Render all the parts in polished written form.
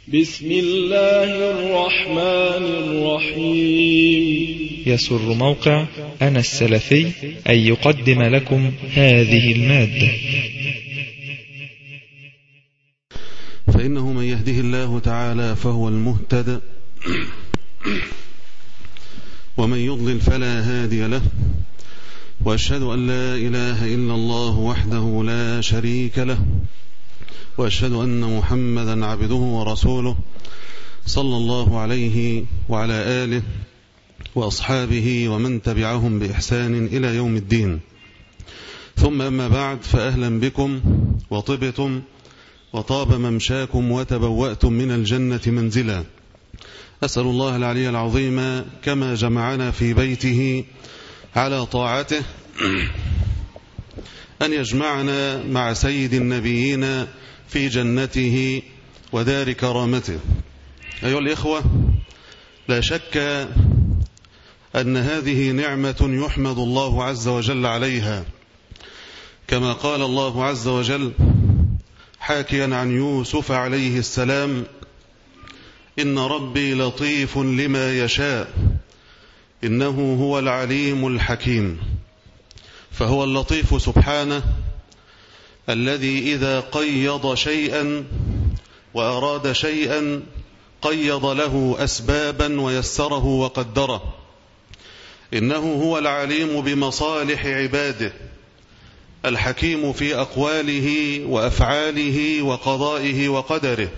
بسم الله الرحمن الرحيم. يسر موقع أنا السلفي أن يقدم لكم هذه المادة. فإنه من يهده الله تعالى فهو المهتد، ومن يضلل فلا هادي له، وأشهد أن لا إله إلا الله وحده لا شريك له، وأشهد أن محمدا عبده ورسوله صلى الله عليه وعلى آله وأصحابه ومن تبعهم بإحسان إلى يوم الدين. ثم أما بعد، فأهلا بكم وطبتم وطاب ممشاكم وتبوأتم من الجنة منزلا. أسأل الله العلي العظيم كما جمعنا في بيته على طاعته أن يجمعنا مع سيد النبيين في جنته ودار كرامته. أيها الإخوة، لا شك أن هذه نعمة يحمد الله عز وجل عليها، كما قال الله عز وجل حاكيا عن يوسف عليه السلام: إن ربي لطيف لما يشاء إنه هو العليم الحكيم. فهو اللطيف سبحانه الذي إذا قيض شيئا وأراد شيئا قيض له أسبابا ويسره وقدره. إنه هو العليم بمصالح عباده، الحكيم في أقواله وأفعاله وقضائه وقدره.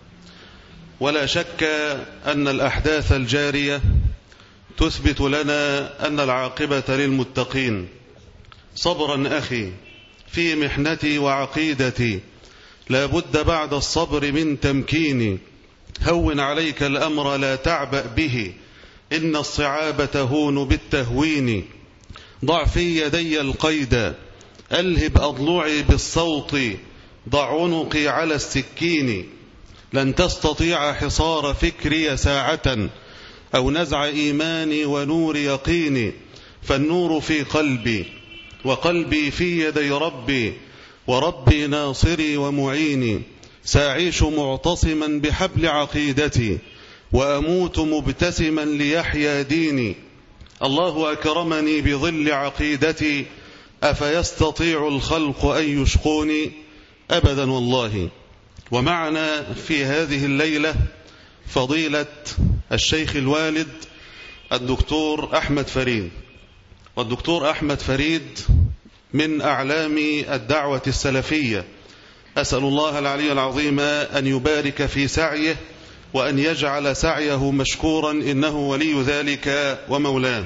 ولا شك أن الأحداث الجارية تثبت لنا أن العاقبة للمتقين. صبرا أخي في محنتي وعقيدتي، لا بد بعد الصبر من تمكيني. هون عليك الأمر لا تعبأ به، إن الصعاب تهون بالتهوين. ضع في يدي القيد، ألهب أضلعي بالصوت، ضع عنقي على السكين. لن تستطيع حصار فكري ساعة أو نزع إيماني ونور يقيني. فالنور في قلبي وقلبي في يدي ربي، وربي ناصري ومعيني. سأعيش معتصما بحبل عقيدتي، وأموت مبتسما ليحيا ديني. الله أكرمني بظل عقيدتي، أفيستطيع الخلق أن يشقوني؟ أبدا والله. ومعنا في هذه الليلة فضيلة الشيخ الوالد الدكتور أحمد فريد. والدكتور أحمد فريد من أعلام الدعوة السلفية. أسأل الله العلي العظيم أن يبارك في سعيه وأن يجعل سعيه مشكورا، إنه ولي ذلك ومولاه.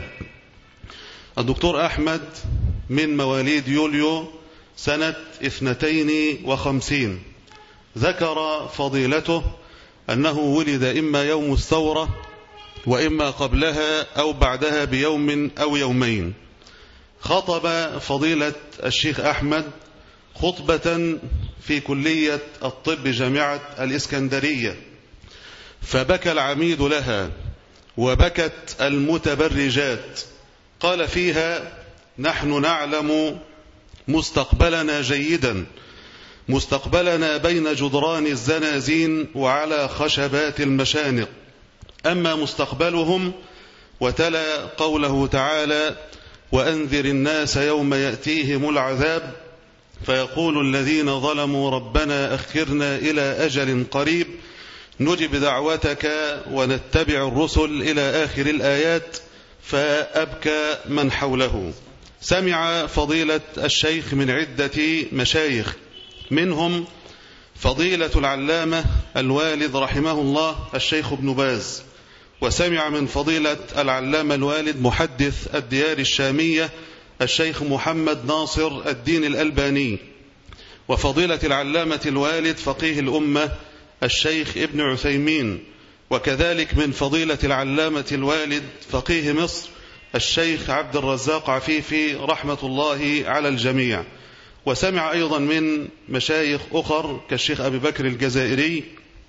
الدكتور أحمد من مواليد يوليو سنة 52. ذكر فضيلته أنه ولد إما يوم الثورة وإما قبلها أو بعدها بيوم أو يومين. خطب فضيلة الشيخ أحمد خطبة في كلية الطب جامعة الإسكندرية، فبكى العميد لها وبكت المتبرجات. قال فيها: نحن نعلم مستقبلنا جيدا، مستقبلنا بين جدران الزنازين وعلى خشبات المشانق، أما مستقبلهم. وتلا قوله تعالى: وأنذر الناس يوم يأتيهم العذاب فيقول الذين ظلموا ربنا أخرنا إلى أجل قريب نجب دعوتك ونتبع الرسل إلى آخر الآيات. فأبكى من حوله. سمع فضيلة الشيخ من عدة مشايخ، منهم فضيلة العلامة الوالد رحمه الله الشيخ ابن باز، وسمع من فضيلة العلامة الوالد محدث الديار الشامية الشيخ محمد ناصر الدين الألباني، وفضيلة العلامة الوالد فقيه الأمة الشيخ ابن عثيمين، وكذلك من فضيلة العلامة الوالد فقيه مصر الشيخ عبد الرزاق عفيفي رحمة الله على الجميع. وسمع أيضا من مشايخ أخر كالشيخ أبي بكر الجزائري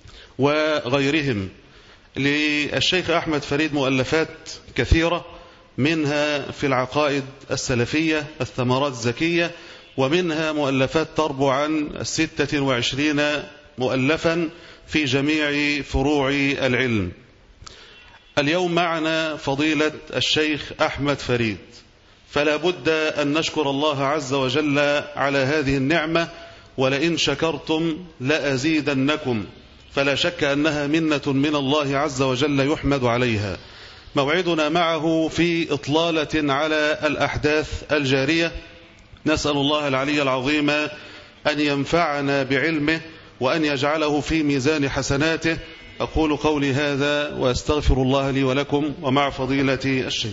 وغيرهم. للشيخ أحمد فريد مؤلفات كثيرة، منها في العقائد السلفية الثمرات الزكية، ومنها مؤلفات تربو عن 26 مؤلفا في جميع فروع العلم. اليوم معنا فضيلة الشيخ أحمد فريد، فلا بد أن نشكر الله عز وجل على هذه النعمة، ولئن شكرتم لأزيدنكم، فلا شك أنها منة من الله عز وجل يحمد عليها. موعدنا معه في إطلالة على الأحداث الجارية، نسأل الله العلي العظيم أن ينفعنا بعلمه وأن يجعله في ميزان حسناته. أقول قولي هذا وأستغفر الله لي ولكم، ومع فضيلة الشيخ.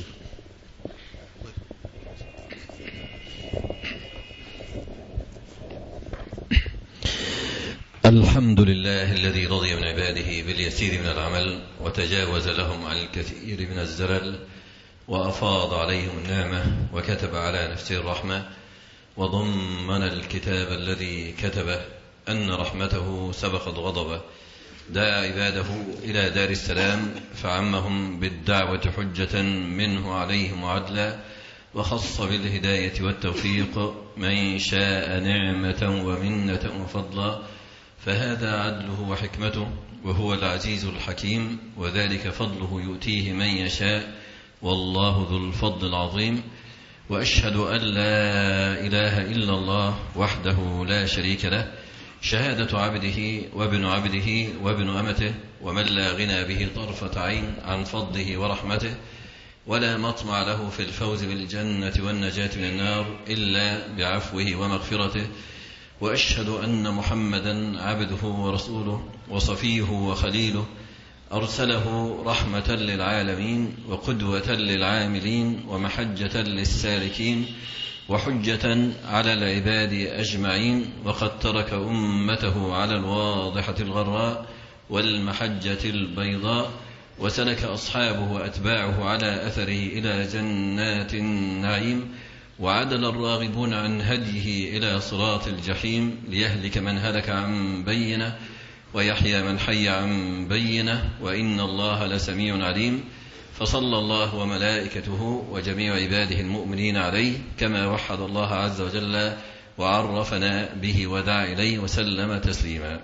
الحمد لله الذي رضي من عباده باليسير من العمل وتجاوز لهم عن الكثير من الزلل، وأفاض عليهم النعمة وكتب على نفسه الرحمة، وضمن الكتاب الذي كتبه أن رحمته سبقت غضبه. دعا عباده إلى دار السلام فعمهم بالدعوة حجة منه عليهم وعدلا، وخص بالهداية والتوفيق من شاء نعمة ومنة وفضلا، فهذا عدله وحكمته، وهو العزيز الحكيم، وذلك فضله يؤتيه من يشاء، والله ذو الفضل العظيم. وأشهد أن لا إله إلا الله وحده لا شريك له، شهادة عبده وابن عبده وابن أمته، ومن لا غنى به طرفة عين عن فضله ورحمته، ولا مطمع له في الفوز بالجنة والنجاة من النار إلا بعفوه ومغفرته. وأشهد أن محمدا عبده ورسوله وصفيه وخليله، أرسله رحمة للعالمين وقدوة للعاملين ومحجة للسالكين وحجة على العباد أجمعين، وقد ترك أمته على الواضحة الغراء والمحجة البيضاء، وسلك أصحابه وأتباعه على أثره إلى جنات النعيم، وعدل الراغبون عن هديه إلى صراط الجحيم، ليهلك من هلك عن بينه ويحيى من حي عن بينه، وإن الله لسميع عليم. فصلى الله وملائكته وجميع عباده المؤمنين عليه، كما وحد الله عز وجل وعرفنا به ودعا إليه وسلم تسليما.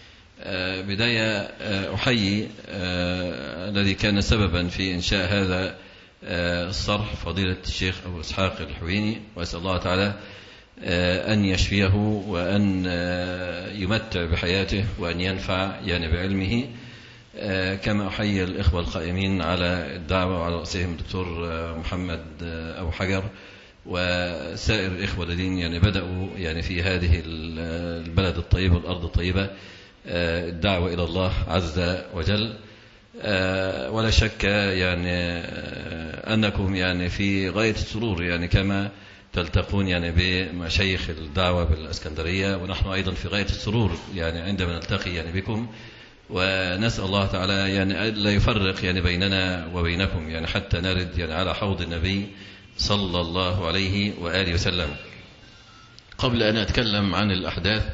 بداية أحيي الذي كان سببا في إنشاء هذا الصرح، فضيلة الشيخ أبو إسحاق الحويني، وأسأل الله تعالى أن يشفيه وأن يمتع بحياته وأن ينفع بعلمه، كما أحيي الإخوة القائمين على الدعوة وعلى رأسهم الدكتور محمد أبو حجر وسائر الإخوة الذين بدأوا في هذه البلد الطيبة والأرض الطيبة الدعوة إلى الله عز وجل. ولا شك أنكم في غاية السرور كما تلتقون بمشايخ الدعوة بالإسكندرية، ونحن أيضا في غاية السرور عندما نلتقي بكم، ونسأل الله تعالى لا يفرق بيننا وبينكم حتى نرد على حوض النبي صلى الله عليه وآله وسلم. قبل أن أتكلم عن الأحداث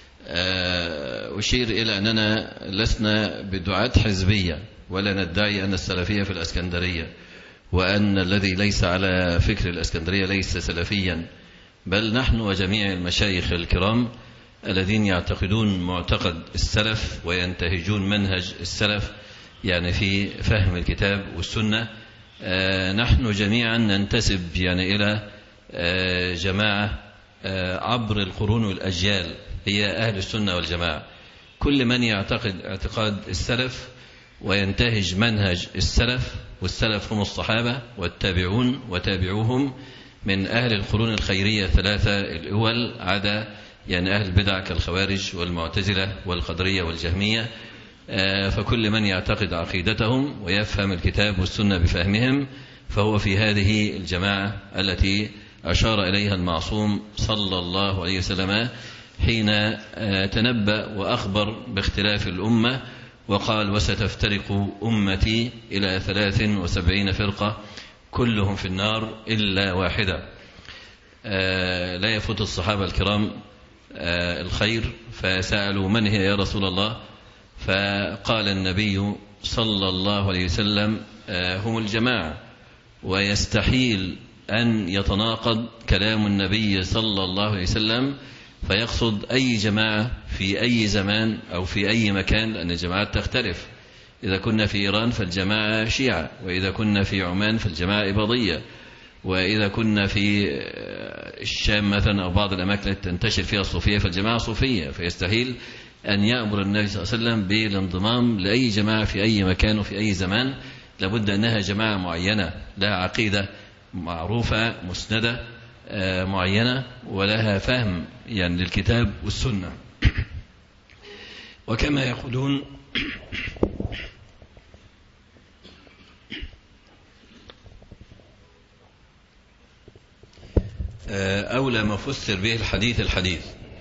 أشير إلى أننا لسنا بدعاة حزبية، ولا ندعي أن السلفية في الإسكندرية، وأن الذي ليس على فكر الإسكندرية ليس سلفيا، بل نحن وجميع المشايخ الكرام الذين يعتقدون معتقد السلف وينتهجون منهج السلف في فهم الكتاب والسنة. نحن جميعا ننتسب إلى جماعة عبر القرون والأجيال، هي أهل السنة والجماعة. كل من يعتقد اعتقاد السلف وينتهج منهج السلف، والسلف هم الصحابة والتابعون وتابعوهم من أهل القرون الخيرية الثلاثة الأول، عدا أهل البدع كالخوارج والمعتزلة والقدرية والجهمية. فكل من يعتقد عقيدتهم ويفهم الكتاب والسنة بفهمهم فهو في هذه الجماعة التي أشار إليها المعصوم صلى الله عليه وسلم حين تنبأ وأخبر باختلاف الأمة وقال: وستفترق أمتي إلى 73 فرقة كلهم في النار إلا واحدة. لا يفوت الصحابة الكرام الخير، فسألوا: من هي يا رسول الله؟ فقال النبي صلى الله عليه وسلم: هم الجماعة. ويستحيل أن يتناقض كلام النبي صلى الله عليه وسلم فيقصد أي جماعة في أي زمان أو في أي مكان، لأن الجماعات تختلف. إذا كنا في إيران فالجماعة شيعة، وإذا كنا في عمان فالجماعة إباضية، وإذا كنا في الشام مثلا أو بعض الأماكن التي تنتشر فيها الصوفية فالجماعة صوفية. فيستحيل أن يأمر النبي صلى الله عليه وسلم بالانضمام لأي جماعة في أي مكان وفي أي زمان، لابد أنها جماعة معينة لها عقيدة معروفة مسندة معينة، ولها فهم يعني للكتاب والسنة. وكما يقولون أولى ما فسر به الحديث،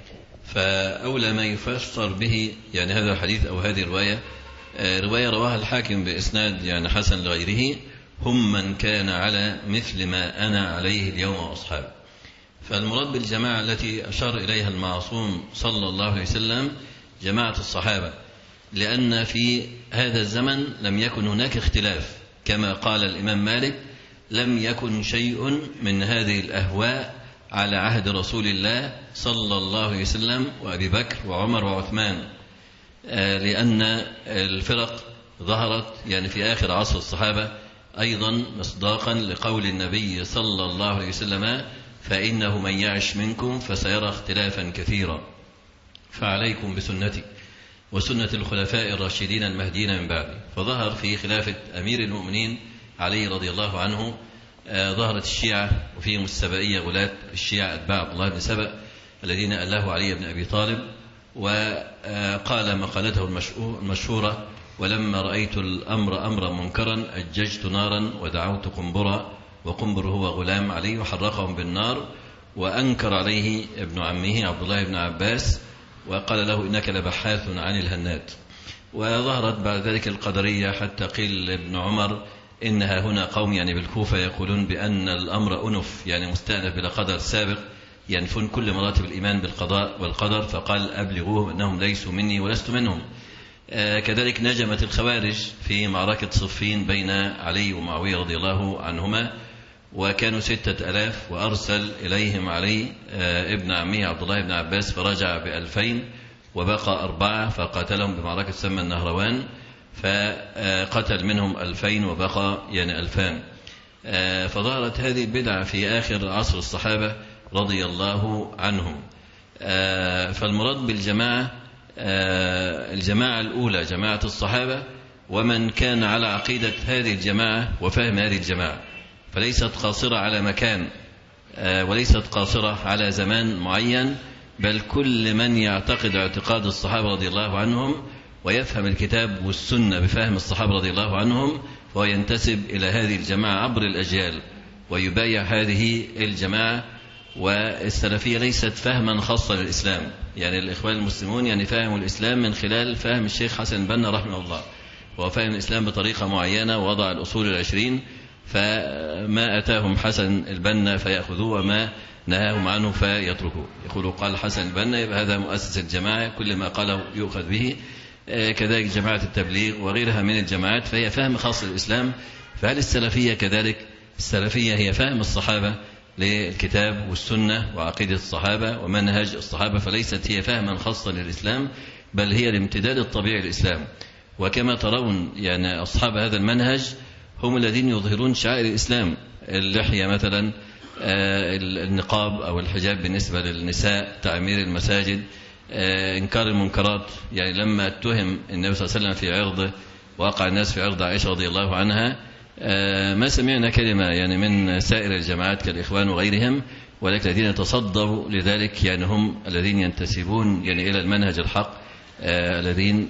فأولى ما يفسر به يعني هذا الحديث أو هذه الرواية، رواية رواها الحاكم بإسناد يعني حسن لغيره: هم من كان على مثل ما أنا عليه اليوم وأصحابي. فالمراد بالجماعة التي أشار إليها المعصوم صلى الله عليه وسلم جماعة الصحابة، لأن في هذا الزمن لم يكن هناك اختلاف، كما قال الإمام مالك: لم يكن شيء من هذه الأهواء على عهد رسول الله صلى الله عليه وسلم وأبي بكر وعمر وعثمان، لأن الفرق ظهرت يعني في آخر عصر الصحابة، أيضا مصداقا لقول النبي صلى الله عليه وسلم: فإنه من يعش منكم فسيرى اختلافا كثيرا، فعليكم بسنتي وسنة الخلفاء الراشدين المهديين من بعدي. فظهر في خلافة أمير المؤمنين علي رضي الله عنه ظهرت الشيعة، وفيهم السبائية غلاة الشيعة أتباع عبد الله بن سبأ الذين أله علي بن أبي طالب، وقال مقالته المشهورة: ولما رأيت الأمر أمرا منكرا أججت نارا ودعوت قنبرا، وقنبر هو غلام علي، وحرقهم بالنار. وأنكر عليه ابن عمه عبد الله بن عباس وقال له: إنك لبحاث عن الهنات. وظهرت بعد ذلك القدرية، حتى قيل ابن عمر: إنها هنا قوم يعني بالكوفة يقولون بأن الأمر أنف، يعني مستأنف بلا قدر سابق، ينفون كل مراتب الإيمان بالقضاء والقدر، فقال: أبلغوهم أنهم ليسوا مني ولست منهم. كذلك نجمت الخوارج في معركة صفين بين علي ومعاوية رضي الله عنهما، وكانوا 6000، وأرسل إليهم علي ابن عمه عبد الله بن عباس فرجع ب2000 وبقى 4، فقاتلهم بمعركة تسمى النهروان، فقتل منهم 2000 وبقى يعني 2000. فظهرت هذه البدعة في آخر عصر الصحابة رضي الله عنهم. فالمراد بالجماعة الجماعة الأولى جماعة الصحابة، ومن كان على عقيدة هذه الجماعة وفهم هذه الجماعة، فليست قاصرة على مكان وليست قاصرة على زمان معين، بل كل من يعتقد اعتقاد الصحابة رضي الله عنهم ويفهم الكتاب والسنة بفهم الصحابة رضي الله عنهم، فهو ينتسب إلى هذه الجماعة عبر الأجيال ويبايع هذه الجماعة. والسلفية ليست فهما خاصا للإسلام، يعني الإخوان المسلمون يعني فهموا الإسلام من خلال فهم الشيخ حسن البنا رحمه الله، هو فهم الإسلام بطريقة معينة ووضع الأصول 20، فما أتاهم حسن البنا فيأخذوه وما نهاهم عنه فيتركوه. يقولوا قال حسن البنا يبقى هذا مؤسس الجماعة، كل ما قاله يؤخذ به. كذلك جماعة التبليغ وغيرها من الجماعات فهي فهم خاص للإسلام. فهل السلفية كذلك؟ السلفية هي فهم الصحابة للكتاب والسنة وعقيدة الصحابة ومنهج الصحابة، فليست هي فهما خاصا للإسلام، بل هي الامتداد الطبيعي للإسلام. وكما ترون يعني أصحاب هذا المنهج هم الذين يظهرون شعائر الإسلام، اللحية مثلا، النقاب أو الحجاب بالنسبة للنساء، تعمير المساجد، إنكار المنكرات. يعني لما اتهم النبي صلى الله عليه وسلم في عرضه وقع الناس في عرض عائشة رضي الله عنها، ما سمعنا كلمة يعني من سائر الجماعات كالإخوان وغيرهم، ولكن الذين تصدوا لذلك يعني هم الذين ينتسبون يعني إلى المنهج الحق، الذين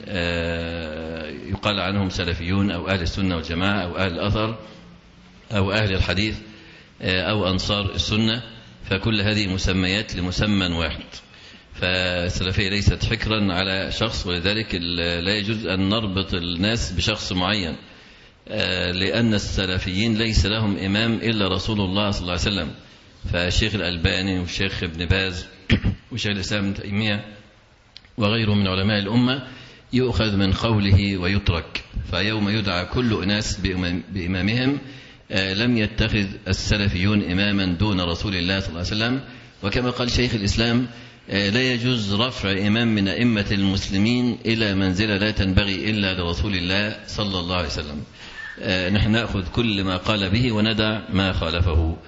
يقال عنهم سلفيون أو أهل السنة والجماعة أو أهل الأثر أو أهل الحديث أو أنصار السنة. فكل هذه مسميات لمسمى واحد. فالسلفية ليست حكرا على شخص، ولذلك لا يجوز أن نربط الناس بشخص معين، لأن السلفيين ليس لهم إمام إلا رسول الله صلى الله عليه وسلم. فالشيخ الألباني والشيخ ابن باز والشيخ الإسلام ابن تيمية وغيره من علماء الأمة يؤخذ من قوله ويترك. فيوم يدعى كل أناس بإمامهم لم يتخذ السلفيون إماما دون رسول الله صلى الله عليه وسلم. وكما قال شيخ الإسلام: لا يجوز رفع إمام من أئمة المسلمين إلى منزلة لا تنبغي إلا لرسول الله صلى الله عليه وسلم. نحن نأخذ كل ما قال به وندع ما خالفه.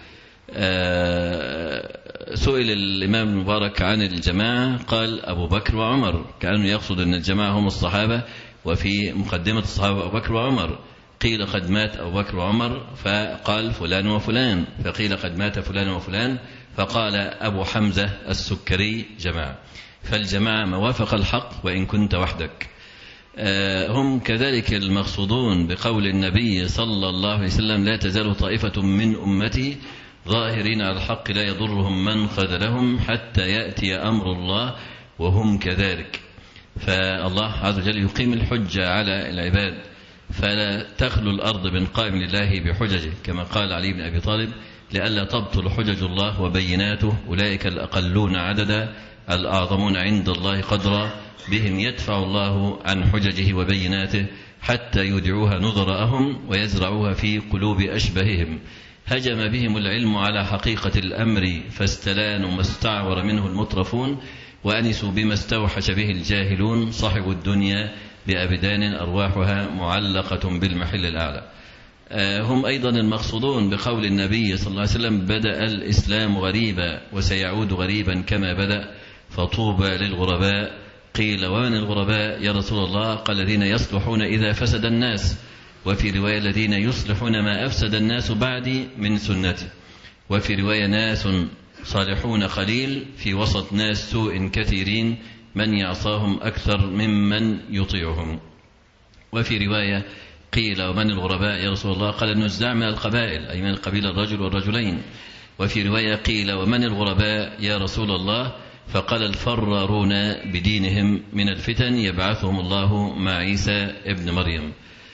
سئل الإمام المبارك عن الجماعة قال أبو بكر وعمر، كأنه يقصد أن الجماعة هم الصحابة، وفي مقدمة الصحابة أبو بكر وعمر. قيل قد مات أبو بكر وعمر فقال فلان وفلان، فقيل قد مات فلان وفلان فقال أبو حمزة السكري جماعة. فالجماعة ما وافق الحق وإن كنت وحدك. هم كذلك المقصودون بقول النبي صلى الله عليه وسلم لا تزال طائفة من أمتي ظاهرين على الحق لا يضرهم من خذلهم حتى يأتي أمر الله وهم كذلك. فالله عز وجل يقيم الحجة على العباد، فلا تخلو الأرض من قائم لله بحججه، كما قال علي بن أبي طالب لئلا تبطل حجج الله وبيناته أولئك الأقلون عددا الأعظمون عند الله قدرا بهم يدفع الله عن حججه وبيناته حتى يدعوها نظراءهم ويزرعوها في قلوب أشبههم. هجم بهم العلم على حقيقة الأمر فاستلانوا ما استعور منه المترفون وأنسوا بما استوحش به الجاهلون صاحب الدنيا بأبدان أرواحها معلقة بالمحل الأعلى. هم أيضا المقصودون بقول النبي صلى الله عليه وسلم بدأ الإسلام غريبا وسيعود غريبا كما بدأ فطوبى للغرباء. قيل ومن الغرباء يا رسول الله؟ قال الذين يصلحون إذا فسد الناس، وفي رواية الذين يصلحون ما أفسد الناس بعدي من سنتي، وفي رواية ناس صالحون قليل في وسط ناس سوء كثيرين من يعصاهم أكثر ممن يطيعهم. وفي رواية قيل ومن الغرباء يا رسول الله؟ قال النزاع من القبائل أي من القبيلة الرجل والرجلين. وفي رواية قيل ومن الغرباء يا رسول الله؟ فقال الفرارون بدينهم من الفتن يبعثهم الله مع عيسى ابن مريم.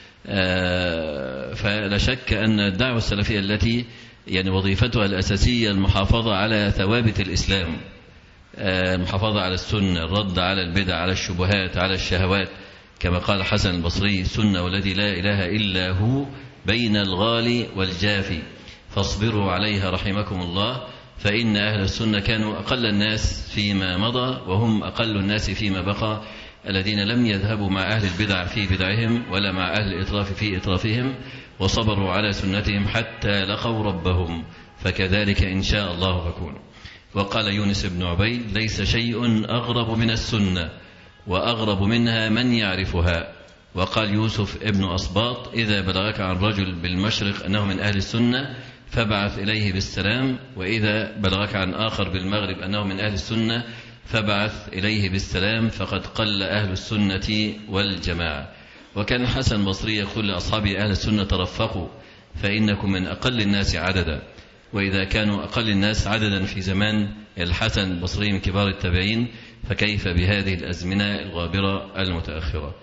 فلا شك أن الدعوة السلفية التي يعني وظيفتها الأساسية المحافظة على ثوابت الإسلام، المحافظة على السنة، الرد على البدع، على الشبهات، على الشهوات، كما قال حسن البصري سنة والذي لا إله إلا هو بين الغالي والجافي فاصبروا عليها رحمكم الله، فإن أهل السنة كانوا أقل الناس فيما مضى وهم أقل الناس فيما بقى، الذين لم يذهبوا مع أهل البدع في بدعهم ولا مع أهل الإطراف في إطرافهم، وصبروا على سنتهم حتى لقوا ربهم، فكذلك إن شاء الله فكونوا. وقال يونس بن عبيد ليس شيء أغرب من السنة وأغرب منها من يعرفها. وقال يوسف ابن أصباط إذا بلغك عن رجل بالمشرق أنه من أهل السنة فابعث إليه بالسلام، وإذا بلغك عن آخر بالمغرب أنه من أهل السنة فابعث إليه بالسلام، فقد قل أهل السنة والجماعة. وكان الحسن البصري يقول لأصحابه أهل السنة ترفقوا فإنكم من أقل الناس عددا. وإذا كانوا أقل الناس عددا في زمان الحسن البصري من كبار التابعين فكيف بهذه الأزمنة الغابرة المتأخرة.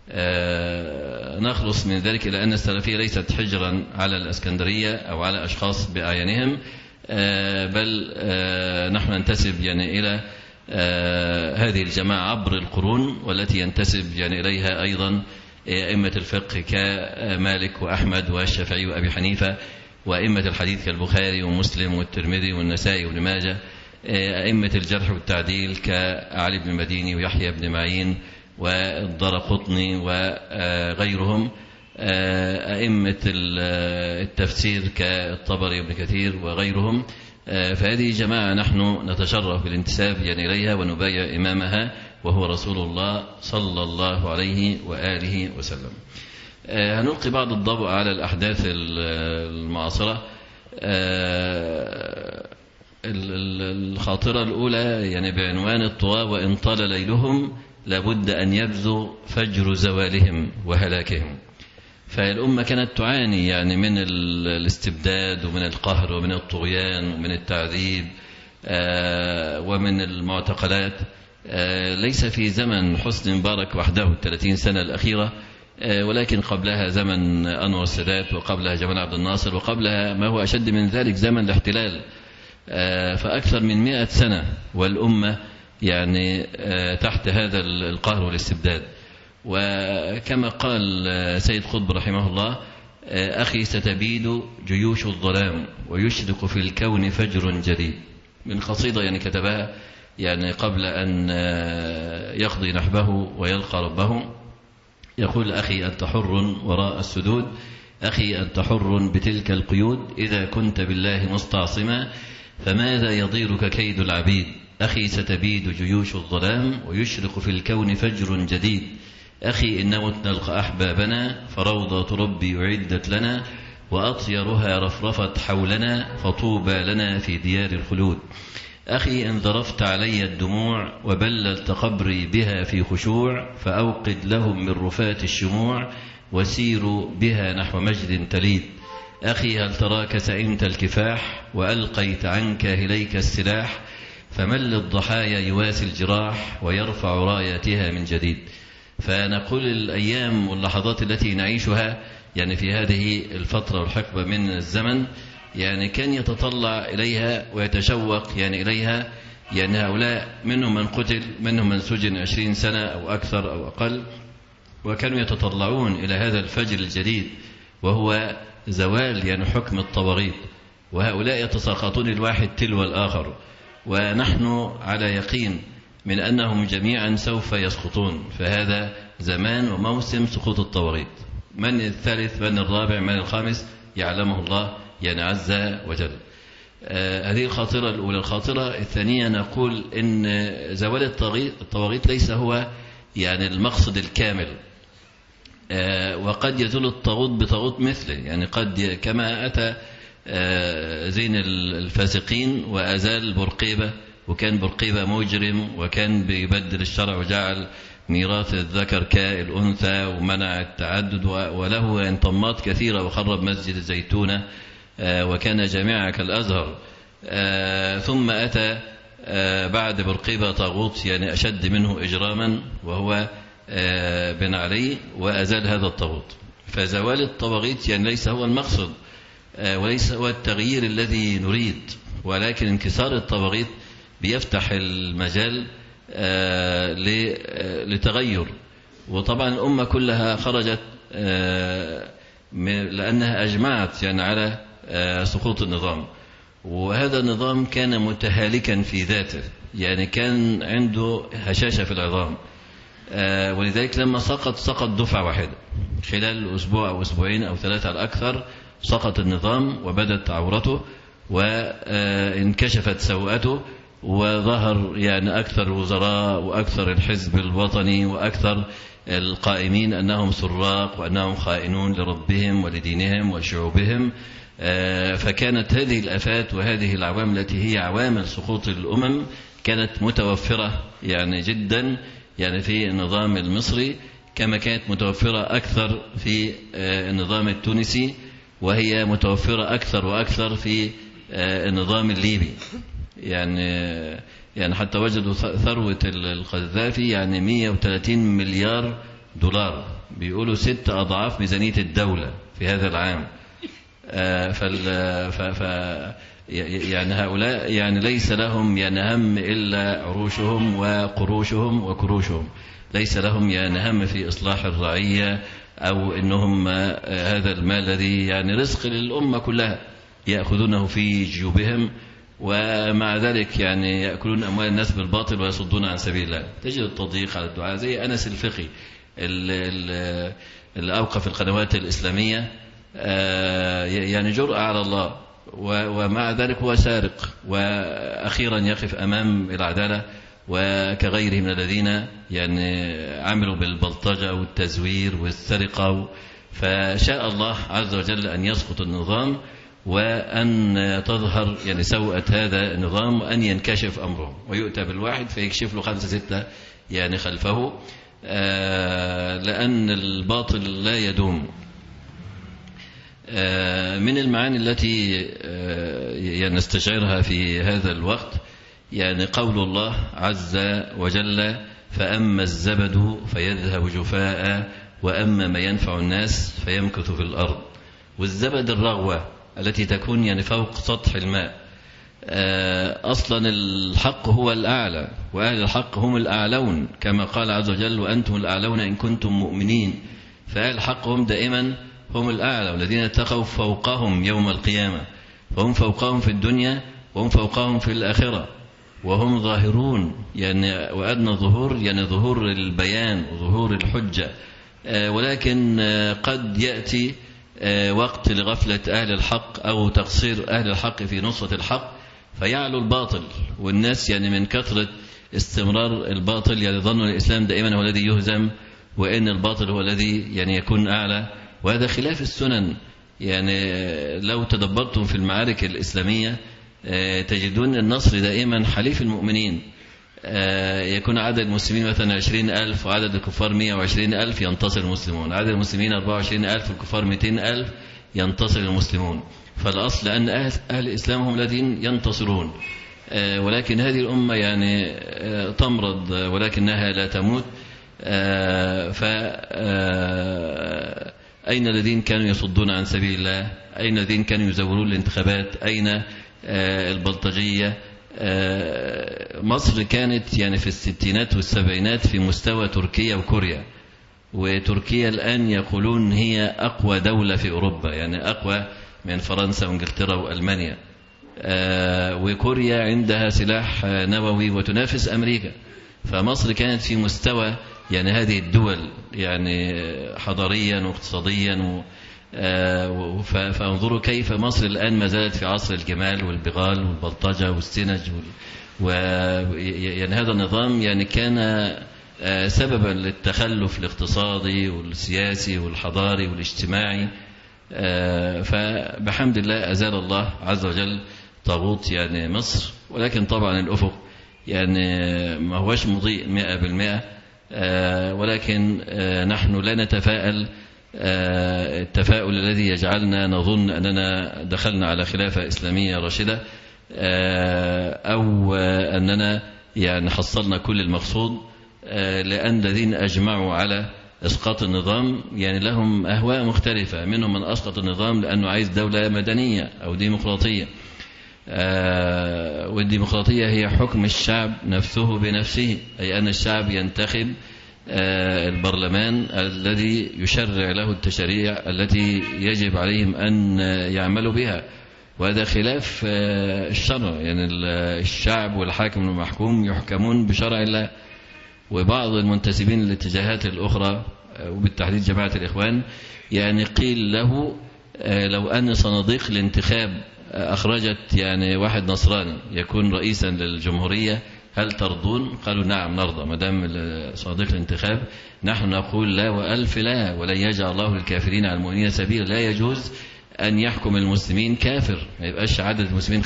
نخلص من ذلك إلى أن السلفية ليست حجرا على الأسكندرية أو على أشخاص بأعيانهم، بل نحن ننتسب يعني إلى هذه الجماعة عبر القرون، والتي ينتسب يعني إليها أيضا أئمة الفقه كمالك وأحمد والشافعي وأبي حنيفة، وأئمة الحديث كالبخاري ومسلم والترمذي والنسائي وابن ماجه، أئمة الجرح والتعديل كعلي بن المديني ويحيى بن معين والدرقطني وغيرهم، أئمة التفسير كالطبري وابن كثير وغيرهم. فهذه جماعة نحن نتشرف بالانتساب يعني إليها ونبايع إمامها وهو رسول الله صلى الله عليه وآله وسلم. هنلقي بعض الضوء على الأحداث المعاصرة. الخاطرة الأولى يعني بعنوان الطغاة وإن طال ليلهم لابد أن يبدو فجر زوالهم وهلاكهم. فالأمة كانت تعاني يعني من الاستبداد ومن القهر ومن الطغيان ومن التعذيب ومن المعتقلات. ليس في زمن حسني مبارك وحده 30 سنة الأخيرة، ولكن قبلها زمن أنور السادات، وقبلها جمال عبد الناصر، وقبلها ما هو أشد من ذلك زمن الاحتلال. فأكثر من 100 سنة والأمة يعني تحت هذا القهر والاستبداد. وكما قال سيد قطب رحمه الله أخي ستبيد جيوش الظلام ويشرق في الكون فجر جديد، من قصيدة يعني كتبها يعني قبل أن يقضي نحبه ويلقى ربه، يقول: أخي أنت حر وراء السدود، أخي أنت حر بتلك القيود، إذا كنت بالله مستعصما فماذا يضيرك كيد العبيد، أخي ستبيد جيوش الظلام ويشرق في الكون فجر جديد، أخي إن مت نلقى أحبابنا فروضة ربي أعدت لنا وأطيرها رفرفت حولنا فطوبى لنا في ديار الخلود، أخي إن ذرفت علي الدموع وبللت قبري بها في خشوع فأوقد لهم من رفات الشموع وسيروا بها نحو مجد تليد، أخي هل تراك سئمت الكفاح وألقيت عنك إليك السلاح، فمن للضحايا يواسي الجراح ويرفع راياتها من جديد. فنقول الأيام واللحظات التي نعيشها يعني في هذه الفترة والحقبة من الزمن يعني كان يتطلع إليها ويتشوق يعني إليها، يعني هؤلاء منهم من قتل، منهم من سجن 20 سنة أو أكثر أو أقل، وكانوا يتطلعون إلى هذا الفجر الجديد وهو زوال يعني حكم الطواغيت، وهؤلاء يتساقطون الواحد تلو الآخر، ونحن على يقين من أنهم جميعا سوف يسقطون، فهذا زمان وموسم سقوط الطواغيت. من الثالث، من الرابع، من الخامس يعلمه الله يعني عز وجل. هذه الخاطرة الأولى. الخاطرة الثانية نقول إن زوال الطواغيت ليس هو يعني المقصد الكامل، وقد يزول الطاغوت بطاغوت مثله، يعني قد كما أتى زين الفاسقين وأزال برقيبة، وكان برقيبة مجرم وكان بيبدل الشرع وجعل ميراث الذكر كالأنثى ومنع التعدد وله انطمات كثيرة، وخرب مسجد الزيتونة وكان جامعة كالأزهر. ثم أتى بعد برقيبة طاغوت يعني أشد منه إجراما وهو بن علي، وأزال هذا الطاغوت. فزوال الطواغيت يعني ليس هو المقصد وليس هو التغيير الذي نريد، ولكن انكسار الطواغيت بيفتح المجال لتغير. وطبعا الأمة كلها خرجت لأنها أجمعت يعني على سقوط النظام، وهذا النظام كان متهالكا في ذاته، يعني كان عنده هشاشة في العظام، ولذلك لما سقط دفعة واحدة خلال أسبوع أو أسبوعين أو 3 على الأكثر، سقط النظام وبدت عورته وانكشفت سوءته، وظهر يعني أكثر الوزراء وأكثر الحزب الوطني وأكثر القائمين أنهم سراق وأنهم خائنون لربهم ولدينهم وشعوبهم. فكانت هذه الآفات وهذه العوامل التي هي عوامل سقوط الأمم كانت متوفرة يعني جدا يعني في النظام المصري، كما كانت متوفرة أكثر في النظام التونسي، وهي متوفرة أكثر وأكثر في النظام الليبي. يعني حتى وجدوا ثروة القذافي يعني 130 مليار دولار، بيقولوا 6 أضعاف ميزانية الدولة في هذا العام. يعني هؤلاء يعني ليس لهم يعني هم إلا عروشهم وقروشهم وكروشهم، ليس لهم يعني هم في إصلاح الرعية أو إنهم هذا المال الذي يعني رزق للأمة كلها يأخذونه في جيوبهم، ومع ذلك يعني يأكلون أموال الناس بالباطل ويصدون عن سبيل الله. تجد التضييق على الدعاء زي أنس الفقي اللي أوقف القنوات الإسلامية يعني جرأة على الله، ومع ذلك هو سارق، وأخيرا يقف أمام العدالة، وكغيره من الذين يعني عملوا بالبلطجة والتزوير والسرقة. فشاء الله عز وجل أن يسقط النظام وأن تظهر يعني سوءة هذا النظام، وأن ينكشف أمره ويؤتى بالواحد فيكشف له 5 6 يعني خلفه، لأن الباطل لا يدوم. من المعاني التي يعني نستشعرها في هذا الوقت يعني قول الله عز وجل: فأما الزبد فيذهب جفاء وأما ما ينفع الناس فيمكث في الأرض. والزبد الرغوة التي تكون يعني فوق سطح الماء. أصلا الحق هو الأعلى، وأهل الحق هم الأعلون، كما قال عز وجل: وأنتم الأعلون إن كنتم مؤمنين. فأهل الحق هم دائما هم الأعلى، والذين اتقوا فوقهم يوم القيامة، فهم فوقهم في الدنيا وهم فوقهم في الآخرة. وهم ظاهرون يعني، وأدنى ظهور يعني ظهور البيان وظهور الحجة، ولكن قد يأتي وقت لغفلة أهل الحق أو تقصير أهل الحق في نصرة الحق فيعلو الباطل، والناس يعني من كثرة استمرار الباطل يعني ظنوا الإسلام دائما هو الذي يهزم، وإن الباطل هو الذي يعني يكون أعلى، وهذا خلاف السنن. يعني لو تدبرتم في المعارك الإسلامية تجدون النصر دائما حليف المؤمنين. يكون عدد المسلمين مثلا 20,000 وعدد الكفار 120,000 ينتصر المسلمون، عدد المسلمين 24,000 والكفار 200,000 ينتصر المسلمون. فالأصل أن أهل الإسلام هم الذين ينتصرون، ولكن هذه الأمة يعني تمرض ولكنها لا تموت. أين الذين كانوا يصدون عن سبيل الله؟ أين الذين كانوا يزورون الانتخابات؟ أين البلطجية؟ مصر كانت يعني في الستينات والسبعينات في مستوى تركيا وكوريا، وتركيا الآن يقولون هي أقوى دولة في أوروبا، يعني أقوى من فرنسا وانجلترا وألمانيا. وكوريا عندها سلاح نووي وتنافس أمريكا. فمصر كانت في مستوى يعني هذه الدول يعني حضاريا واقتصاديا، فانظروا كيف مصر الآن ما زالت في عصر الجمال والبغال والبلطجة والسنج يعني هذا النظام يعني كان سببا للتخلف الاقتصادي والسياسي والحضاري والاجتماعي. فبحمد الله أزال الله عز وجل طاغوت يعني مصر، ولكن طبعا الأفق يعني ما هوش مضيء 100%، ولكن نحن لا نتفائل التفاؤل الذي يجعلنا نظن أننا دخلنا على خلافة إسلامية راشدة، أو أننا يعني حصلنا كل المقصود، لأن الذين أجمعوا على إسقاط النظام يعني لهم أهواء مختلفة. منهم من أسقط النظام لأنه عايز دولة مدنية أو ديمقراطية، والديمقراطية هي حكم الشعب نفسه بنفسه، أي أن الشعب ينتخب البرلمان الذي يشرع له التشريع التي يجب عليهم أن يعملوا بها، وهذا خلاف الشرع. يعني الشعب والحاكم والمحكوم يحكمون بشرع الله. وبعض المنتسبين للاتجاهات الأخرى وبالتحديد جماعة الإخوان يعني قيل له لو أن صناديق الانتخاب أخرجت يعني واحد نصراني يكون رئيسا للجمهورية هل ترضون؟ قالوا نعم نرضى ما دام صناديق الانتخاب. نحن نقول لا وألف لا، ولن يجعل الله للكافرين على المؤمنين سبيلا. لا يجوز أن يحكم المسلمين كافر، ما يبقاش عدد المسلمين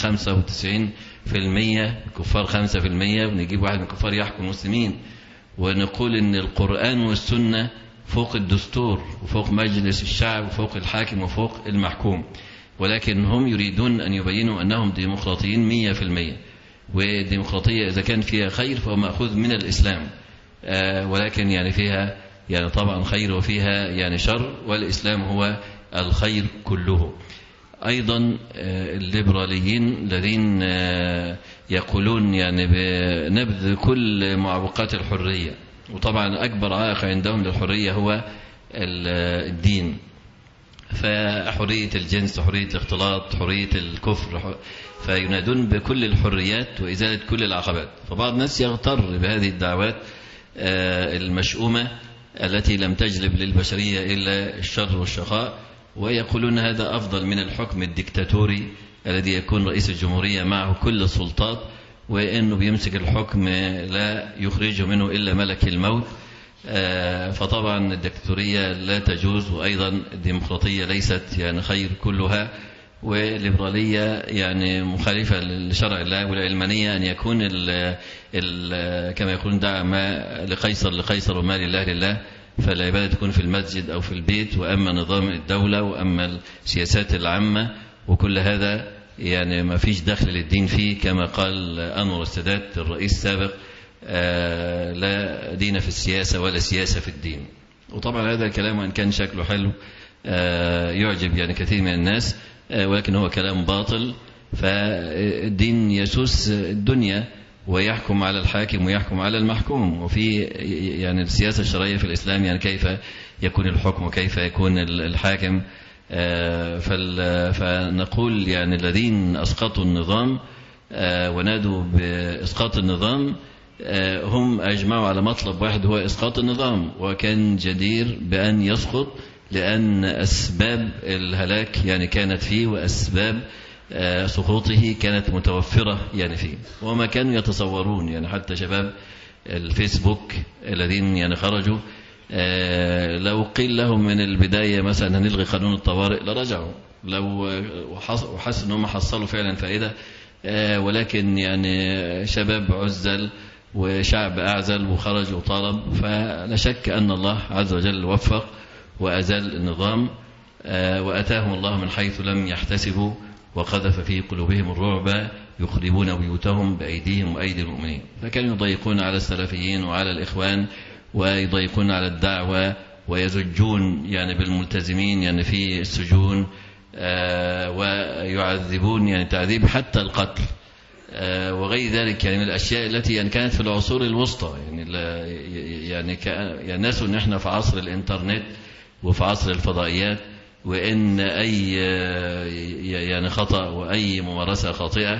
95%، كفار 5%، ونجيب واحد من الكفار يحكم المسلمين. ونقول إن القرآن والسنة فوق الدستور وفوق مجلس الشعب وفوق الحاكم وفوق المحكوم، ولكن هم يريدون أن يبينوا أنهم ديمقراطيين 100%. والديمقراطية إذا كان فيها خير فهو مأخوذ من الإسلام، ولكن يعني فيها يعني طبعا خير وفيها يعني شر، والإسلام هو الخير كله. أيضا الليبراليين الذين يقولون يعني بنبذ كل معوقات الحرية، وطبعا أكبر عائق عندهم للحرية هو الدين، فحرية الجنس، حرية الاختلاط، حرية الكفر، فينادون بكل الحريات وإزالة كل العقبات. فبعض الناس يغتر بهذه الدعوات المشؤومة التي لم تجلب للبشرية إلا الشر والشقاء، ويقولون هذا أفضل من الحكم الدكتاتوري الذي يكون رئيس الجمهورية معه كل السلطات، وإنه بيمسك الحكم لا يخرجه منه إلا ملك الموت. فطبعا الدكتاتورية لا تجوز، وأيضا الديمقراطية ليست يعني خير كلها، والليبرالية يعني مخالفة لشرع الله، والعلمانية أن يكون كما يقولون دع ما لقيصر لقيصر وما لله لله، فالعبادة تكون في المسجد أو في البيت، وأما نظام الدولة وأما السياسات العامة وكل هذا يعني ما فيش دخل للدين فيه، كما قال أنور السادات الرئيس السابق لا دين في السياسة ولا سياسة في الدين. وطبعا هذا الكلام وإن كان شكله حلو يعجب يعني كثير من الناس، ولكن هو كلام باطل. فالدين يسوس الدنيا ويحكم على الحاكم ويحكم على المحكوم، وفي يعني السياسة الشرعية في الإسلام يعني كيف يكون الحكم وكيف يكون الحاكم. فنقول يعني الذين أسقطوا النظام ونادوا بإسقاط النظام هم أجمعوا على مطلب واحد هو إسقاط النظام، وكان جدير بأن يسقط لأن أسباب الهلاك يعني كانت فيه، وأسباب سقوطه كانت متوفرة يعني فيه، وما كانوا يتصورون يعني حتى شباب الفيسبوك الذين يعني خرجوا لو قيل لهم من البداية مثلا هنلغي قانون الطوارئ لرجعوا، لو وحسوا أنهم حصلوا فعلا فائدة، ولكن يعني شباب عزل وشعب أعزل وخرج وطالب، فلا شك أن الله عز وجل وفق وأزال النظام، وأتاهم الله من حيث لم يحتسبوا، وقذف في قلوبهم الرعب يخربون بيوتهم بأيديهم وأيدي المؤمنين. فكانوا يضيقون على السلفيين وعلى الإخوان، ويضيقون على الدعوة، ويزجون يعني بالملتزمين يعني في السجون، ويعذبون يعني تعذيب حتى القتل، وغير ذلك يعني من الأشياء التي يعني كانت في العصور الوسطى. يعني الناس إن احنا في عصر الإنترنت وفي عصر الفضائيات، وإن أي يعني خطأ وأي ممارسة خاطئة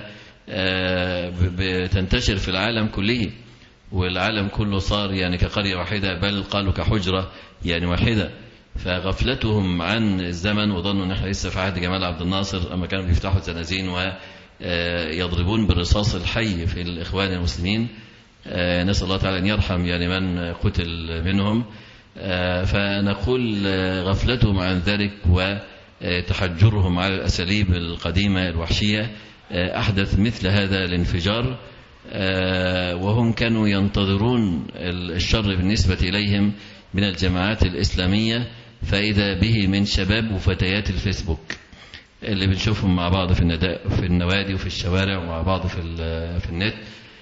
بتنتشر في العالم كله، والعالم كله صار يعني كقرية واحدة، بل قالوا كحجرة يعني واحدة. فغفلتهم عن الزمن، وظنوا ان احنا لسه في عهد جمال عبد الناصر اما كانوا بيفتحوا الزنازين ويضربون بالرصاص الحي في الإخوان المسلمين. نسأل الله تعالى أن يرحم يعني من قتل منهم. فنقول غفلتهم عن ذلك وتحجرهم على الأساليب القديمة الوحشية أحدث مثل هذا الانفجار، وهم كانوا ينتظرون الشر بالنسبة إليهم من الجماعات الإسلامية، فإذا به من شباب وفتيات الفيسبوك اللي بنشوفهم مع بعض في النوادي وفي الشوارع ومع بعض في النت.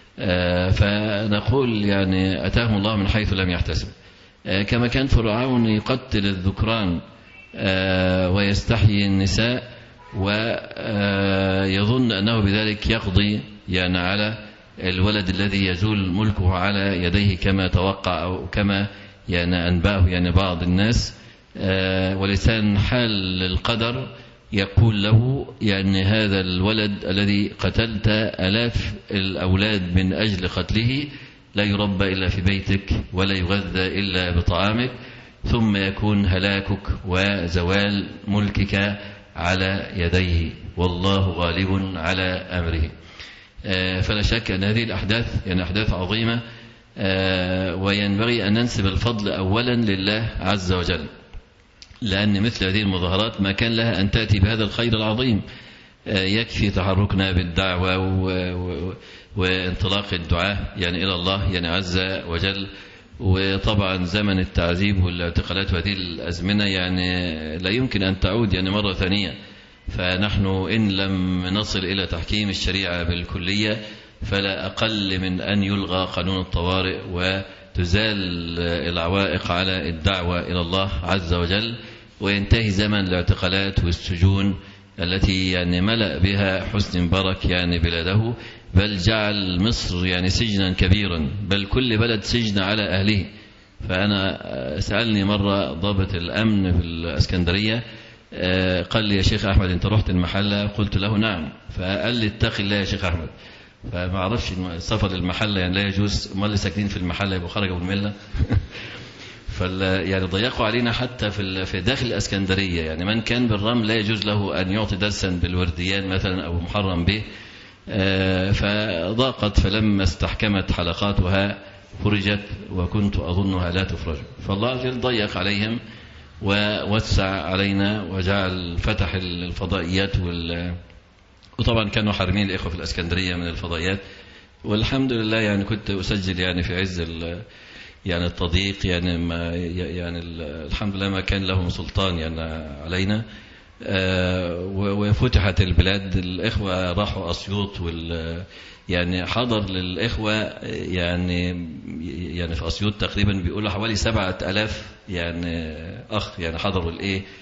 فنقول يعني أتاهم الله من حيث لم يحتسب. كما كان فرعون يقتل الذكران ويستحيي النساء، ويظن أنه بذلك يقضي يعني على الولد الذي يزول ملكه على يديه كما توقع أو كما يعني أنبأه يعني بعض الناس. ولسان حال القدر يقول له يعني هذا الولد الذي قتلت آلاف الأولاد من أجل قتله لا يربى إلا في بيتك ولا يغذى إلا بطعامك، ثم يكون هلاكك وزوال ملكك على يديه، والله غالب على أمره. فلا شك أن هذه الأحداث يعني أحداث عظيمة، وينبغي أن ننسب الفضل أولا لله عز وجل، لأن مثل هذه المظاهرات ما كان لها أن تأتي بهذا الخير العظيم. يكفي تحركنا بالدعوة وانطلاق الدعاء يعني إلى الله يعني عز وجل. وطبعا زمن التعذيب والاعتقالات وهذه الأزمنة يعني لا يمكن أن تعود يعني مرة ثانية. فنحن إن لم نصل إلى تحكيم الشريعة بالكلية فلا أقل من أن يلغى قانون الطوارئ وتزال العوائق على الدعوة إلى الله عز وجل، وينتهي زمن الاعتقالات والسجون التي يعني ملأ بها حسني مبارك يعني بلاده، بل جعل مصر يعني سجنا كبيرا، بل كل بلد سجن على أهله. فأنا سألني مرة ضابط الأمن في الإسكندرية قال لي يا شيخ أحمد أنت رحت المحلة؟ قلت له نعم. فقال لي اتق الله يا شيخ أحمد. فما عرفش السفر للمحلة يعني لا يجوز، ما اللي ساكنين في المحلة يبقوا خرجوا بالملة. يعني ضيقوا علينا حتى في داخل الإسكندرية، يعني من كان بالرمل لا يجوز له أن يعطي درسا بالورديان مثلا أو محرم به. فضاقت، فلما استحكمت حلقاتها فرجت، وكنت أظنها لا تفرج. فالله عز وجل ضيق عليهم ووسع علينا وجعل فتح الفضائيات وطبعا كانوا حارمين الإخوة في الإسكندرية من الفضائيات، والحمد لله يعني كنت أسجل يعني في عز يعني التضييق يعني الحمد لله ما كان لهم سلطان يعني علينا. وفتحت البلاد، الإخوة راحوا أسيوط يعني حضر للإخوة يعني في أسيوط تقريبا بيقولوا حوالي 7000 يعني أخ يعني حضروا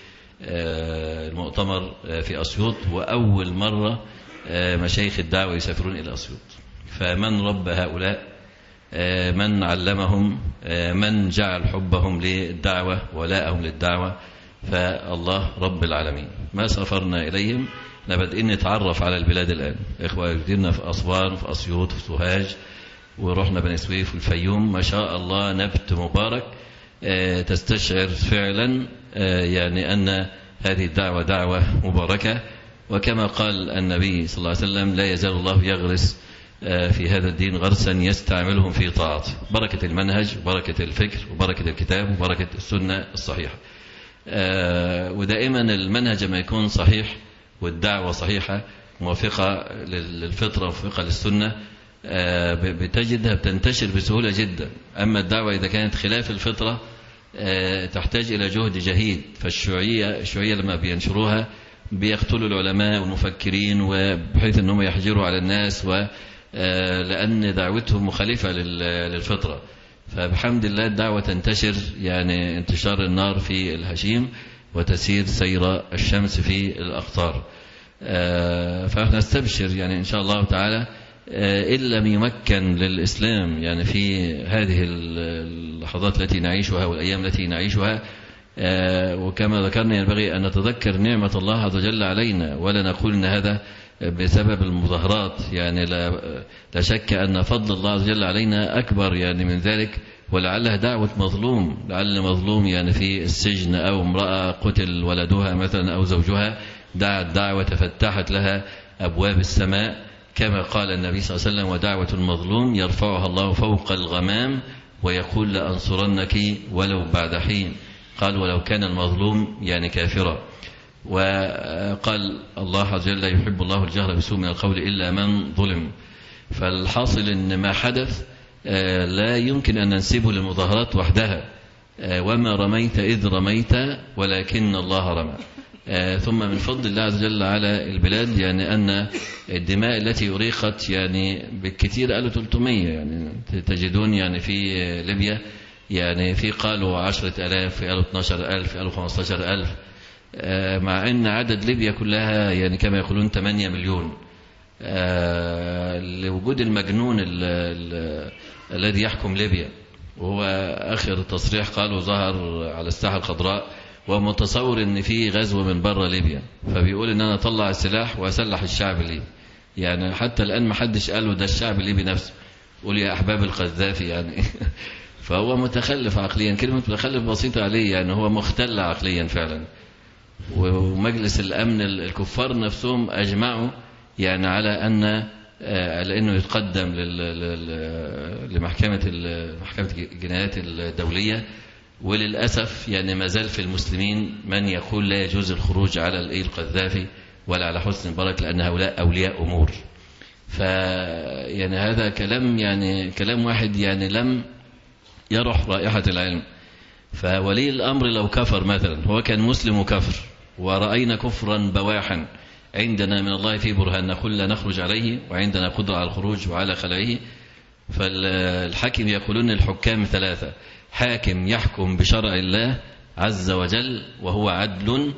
المؤتمر في أسيوط، وأول مرة مشايخ الدعوة يسافرون إلى أسيوط. فمن رب هؤلاء؟ من علمهم؟ من جعل حبهم للدعوة ولاءهم للدعوة؟ فالله رب العالمين. ما سافرنا إليهم احنا بادئين نتعرف على البلاد الآن. إخوة جديدنا في أسوان، في أسيوط، في سوهاج، ورحنا بني سويف والفيوم، ما شاء الله نبت مبارك. تستشعر فعلا يعني أن هذه الدعوة دعوة مباركة. وكما قال النبي صلى الله عليه وسلم: لا يزال الله يغرس في هذا الدين غرسا يستعملهم في طاعته. بركة المنهج وبركة الفكر وبركة الكتاب وبركة السنة الصحيحة. ودائما المنهج ما يكون صحيح والدعوة صحيحة موافقة للفطرة وموافقة للسنة بتجدها بتنتشر بسهولة جدا. أما الدعوة إذا كانت خلاف الفطرة تحتاج إلى جهد جهيد. فالشيوعية لما بينشروها بيقتلوا العلماء والمفكرين، وبحيث أنهم يحجروا على الناس، لأن دعوتهم مخالفة للفطرة. فبحمد الله الدعوة تنتشر يعني انتشار النار في الهشيم، وتسير سير الشمس في الأقطار. فنستبشر يعني إن شاء الله تعالى إن لم يمكن للإسلام يعني في هذه اللحظات التي نعيشها والأيام التي نعيشها. وكما ذكرنا ينبغي أن نتذكر نعمة الله عز وجل علينا، ولا نقول أن هذا بسبب المظاهرات. يعني لا شك أن فضل الله عز وجل علينا أكبر يعني من ذلك. ولعلها دعوة مظلوم، لعل مظلوم يعني في السجن، أو امرأة قتل ولدها مثلا أو زوجها، دعت دعوة فتحت لها أبواب السماء، كما قال النبي صلى الله عليه وسلم: ودعوة المظلوم يرفعها الله فوق الغمام ويقول لأنصرنك ولو بعد حين. قال: ولو كان المظلوم يعني كافرا. وقال الله عز وجل: يحب الله الجهر بسوء من القول إلا من ظلم. فالحاصل أن ما حدث لا يمكن أن ننسبه للمظاهرات وحدها. وما رميت إذ رميت ولكن الله رمى. ثم من فضل الله عز وجل على البلاد يعني أن الدماء التي أريقت يعني بالكثير قالوا 300، يعني تجدون يعني في ليبيا يعني في قالوا 10,000، قالوا 12,000، قالوا 15,000، مع أن عدد ليبيا كلها يعني كما يقولون 8 مليون. لوجود المجنون الذي يحكم ليبيا، وهو آخر تصريح قالوا ظهر على الساحة الخضراء ومتصور ان في غزو من بره ليبيا، فبيقول ان انا اطلع السلاح واسلح الشعب الليبي. يعني حتى الان ما حدش قال له ده الشعب الليبي نفسه، قول يا احباب القذافي يعني فهو متخلف عقليا. كلمه متخلف بسيطه عليه، يعني هو مختل عقليا فعلا. ومجلس الامن الكفار نفسهم اجمعوا يعني على انه يتقدم لمحكمه الجنايات الدوليه. وللأسف يعني ما زال في المسلمين من يقول لا يجوز الخروج على القذافي ولا على حسني مبارك، لأن هؤلاء أولياء أمور. يعني هذا كلام واحد يعني لم يرح رائحة العلم. فولي الأمر لو كفر مثلا، هو كان مسلم وكفر، ورأينا كفرا بواحا عندنا من الله في برهان، نقول لا نخرج عليه وعندنا قدرة على الخروج وعلى خلعه. فالحاكم يقولون الحكام 3: حاكم يحكم بشرع الله عز وجل وهو عدل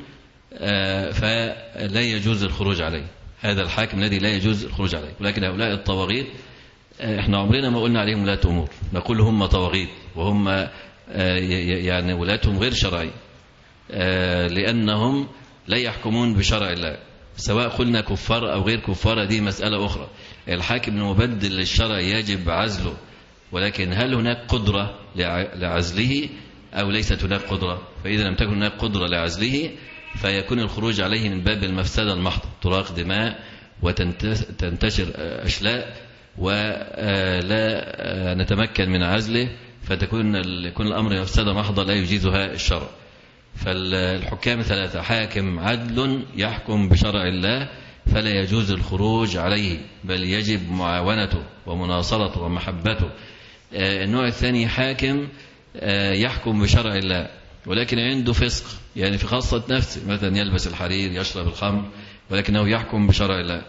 فلا يجوز الخروج عليه، هذا الحاكم الذي لا يجوز الخروج عليه. ولكن هؤلاء الطواغيت احنا عمرنا ما قلنا عليهم ولاة أمور، نقول هم طواغيت، وهم يعني ولاتهم غير شرعي، لأنهم لا يحكمون بشرع الله. سواء قلنا كفار أو غير كفار دي مسألة أخرى. الحاكم المبدل للشرع يجب عزله، ولكن هل هناك قدرة لعزله أو ليست هناك قدرة؟ فإذا لم تكن هناك قدرة لعزله فيكون الخروج عليه من باب المفسدة المحضة، تراق دماء وتنتشر أشلاء ولا نتمكن من عزله، يكون الأمر مفسدة محضة لا يجيزها الشرع. فالحكام 3: حاكم عدل يحكم بشرع الله فلا يجوز الخروج عليه، بل يجب معاونته ومناصرته ومحبته. النوع الثاني: حاكم يحكم بشرع الله ولكن عنده فسق، يعني في خاصة نفسه، مثلا يلبس الحرير، يشرب الخمر، ولكنه يحكم بشرع الله،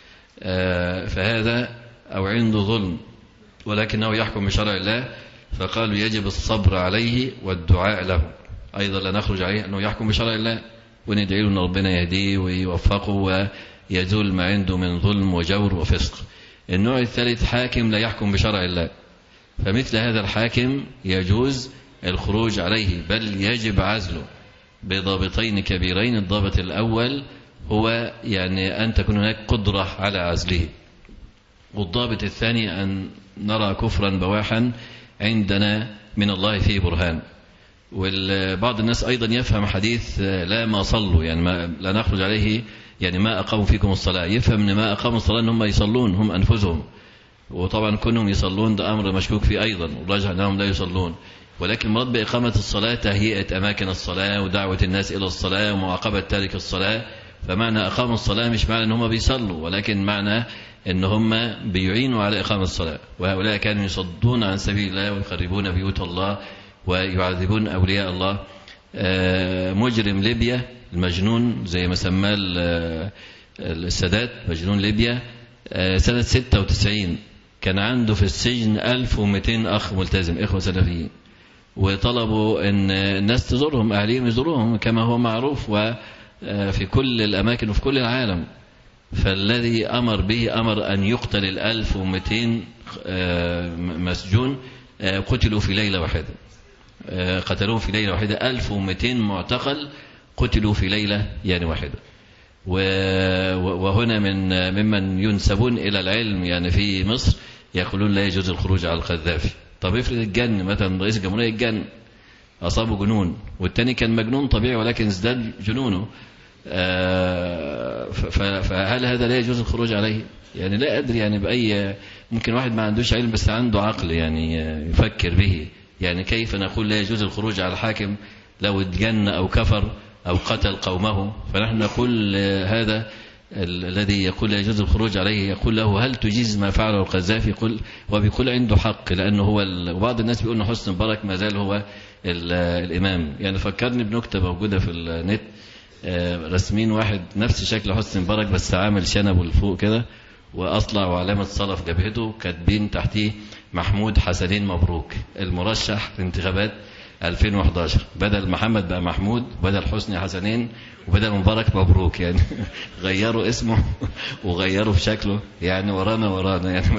فهذا أو عنده ظلم ولكنه يحكم بشرع الله، فقالوا يجب الصبر عليه والدعاء له. أيضا لا نخرج عليه أنه يحكم بشرع الله، وندعي له أن ربنا يهديه ويوفقه ويزول ما عنده من ظلم وجور وفسق. النوع الثالث: حاكم لا يحكم بشرع الله، فمثل هذا الحاكم يجوز الخروج عليه، بل يجب عزله بضابطين كبيرين: الضابط الأول هو يعني أن تكون هناك قدرة على عزله. والضابط الثاني أن نرى كفرا بواحا عندنا من الله فيه برهان. وبعض الناس أيضا يفهم حديث لا ما صلوا، يعني ما لا نخرج عليه، يعني ما أقاموا فيكم الصلاة، يفهم أن ما أقاموا الصلاة أن هم يصلون هم أنفسهم، وطبعا كونهم يصلون ده أمر مشكوك فيه أيضا، والراجح أنهم لا يصلون. ولكن مراد بإقامة الصلاة تهيئة أماكن الصلاة ودعوة الناس إلى الصلاة ومعاقبة تارك الصلاة. فمعنى أقاموا الصلاة مش معنى أن هم بيصلوا، ولكن معنى أن هم بيعينوا على إقامة الصلاة. وهؤلاء كانوا يصدون عن سبيل الله ويخربون بيوت الله ويعذبون أولياء الله. مجرم ليبيا المجنون زي ما سماه السادات، مجنون ليبيا، سنة 96 كان عنده في السجن 1200 أخ ملتزم، إخوة سلفيين، وطلبوا أن الناس تزورهم، أهليهم يزوروهم كما هو معروف وفي كل الأماكن وفي كل العالم. فالذي أمر به أمر أن يقتل 1200 مسجون، قتلوا في ليلة واحدة، قتلوهم في ليلة واحدة. 1200 معتقل قتلوا في ليلة يعني واحدة. وهنا ممن ينسبون إلى العلم يعني في مصر يقولون لا يجوز الخروج على القذافي. طب افرض الجن مثلا، رئيس الجمهورية الجن أصابه جنون، والتاني كان مجنون طبيعي ولكن ازداد جنونه، فهل هذا لا يجوز الخروج عليه؟ يعني لا أدري، يعني بأي، ممكن واحد ما عندوش علم بس عنده عقل يعني يفكر به. يعني كيف نقول لا يجوز الخروج على الحاكم لو اتجن أو كفر أو قتل قومه؟ فنحن نقول هذا الذي يقول لا يجوز الخروج عليه يقول له هل تجيز ما فعله القذافي؟ يقول وبيقول عنده حق، لأنه هو وبعض الناس بيقول أن حسني مبارك ما زال هو الإمام. يعني فكرني بنكتة موجودة في النت، رسمين واحد نفس شكل حسني مبارك بس عامل شنبه لفوق كده وأصلع وعلامة صلاة في جبهته، كاتبين تحتيه محمود حسنين مبروك المرشح في انتخابات 2011. بدل محمد بقى محمود، بدل حسني حسنين، وبدل مبارك مبروك. يعني غيروا اسمه وغيروا في شكله، يعني ورانا يعني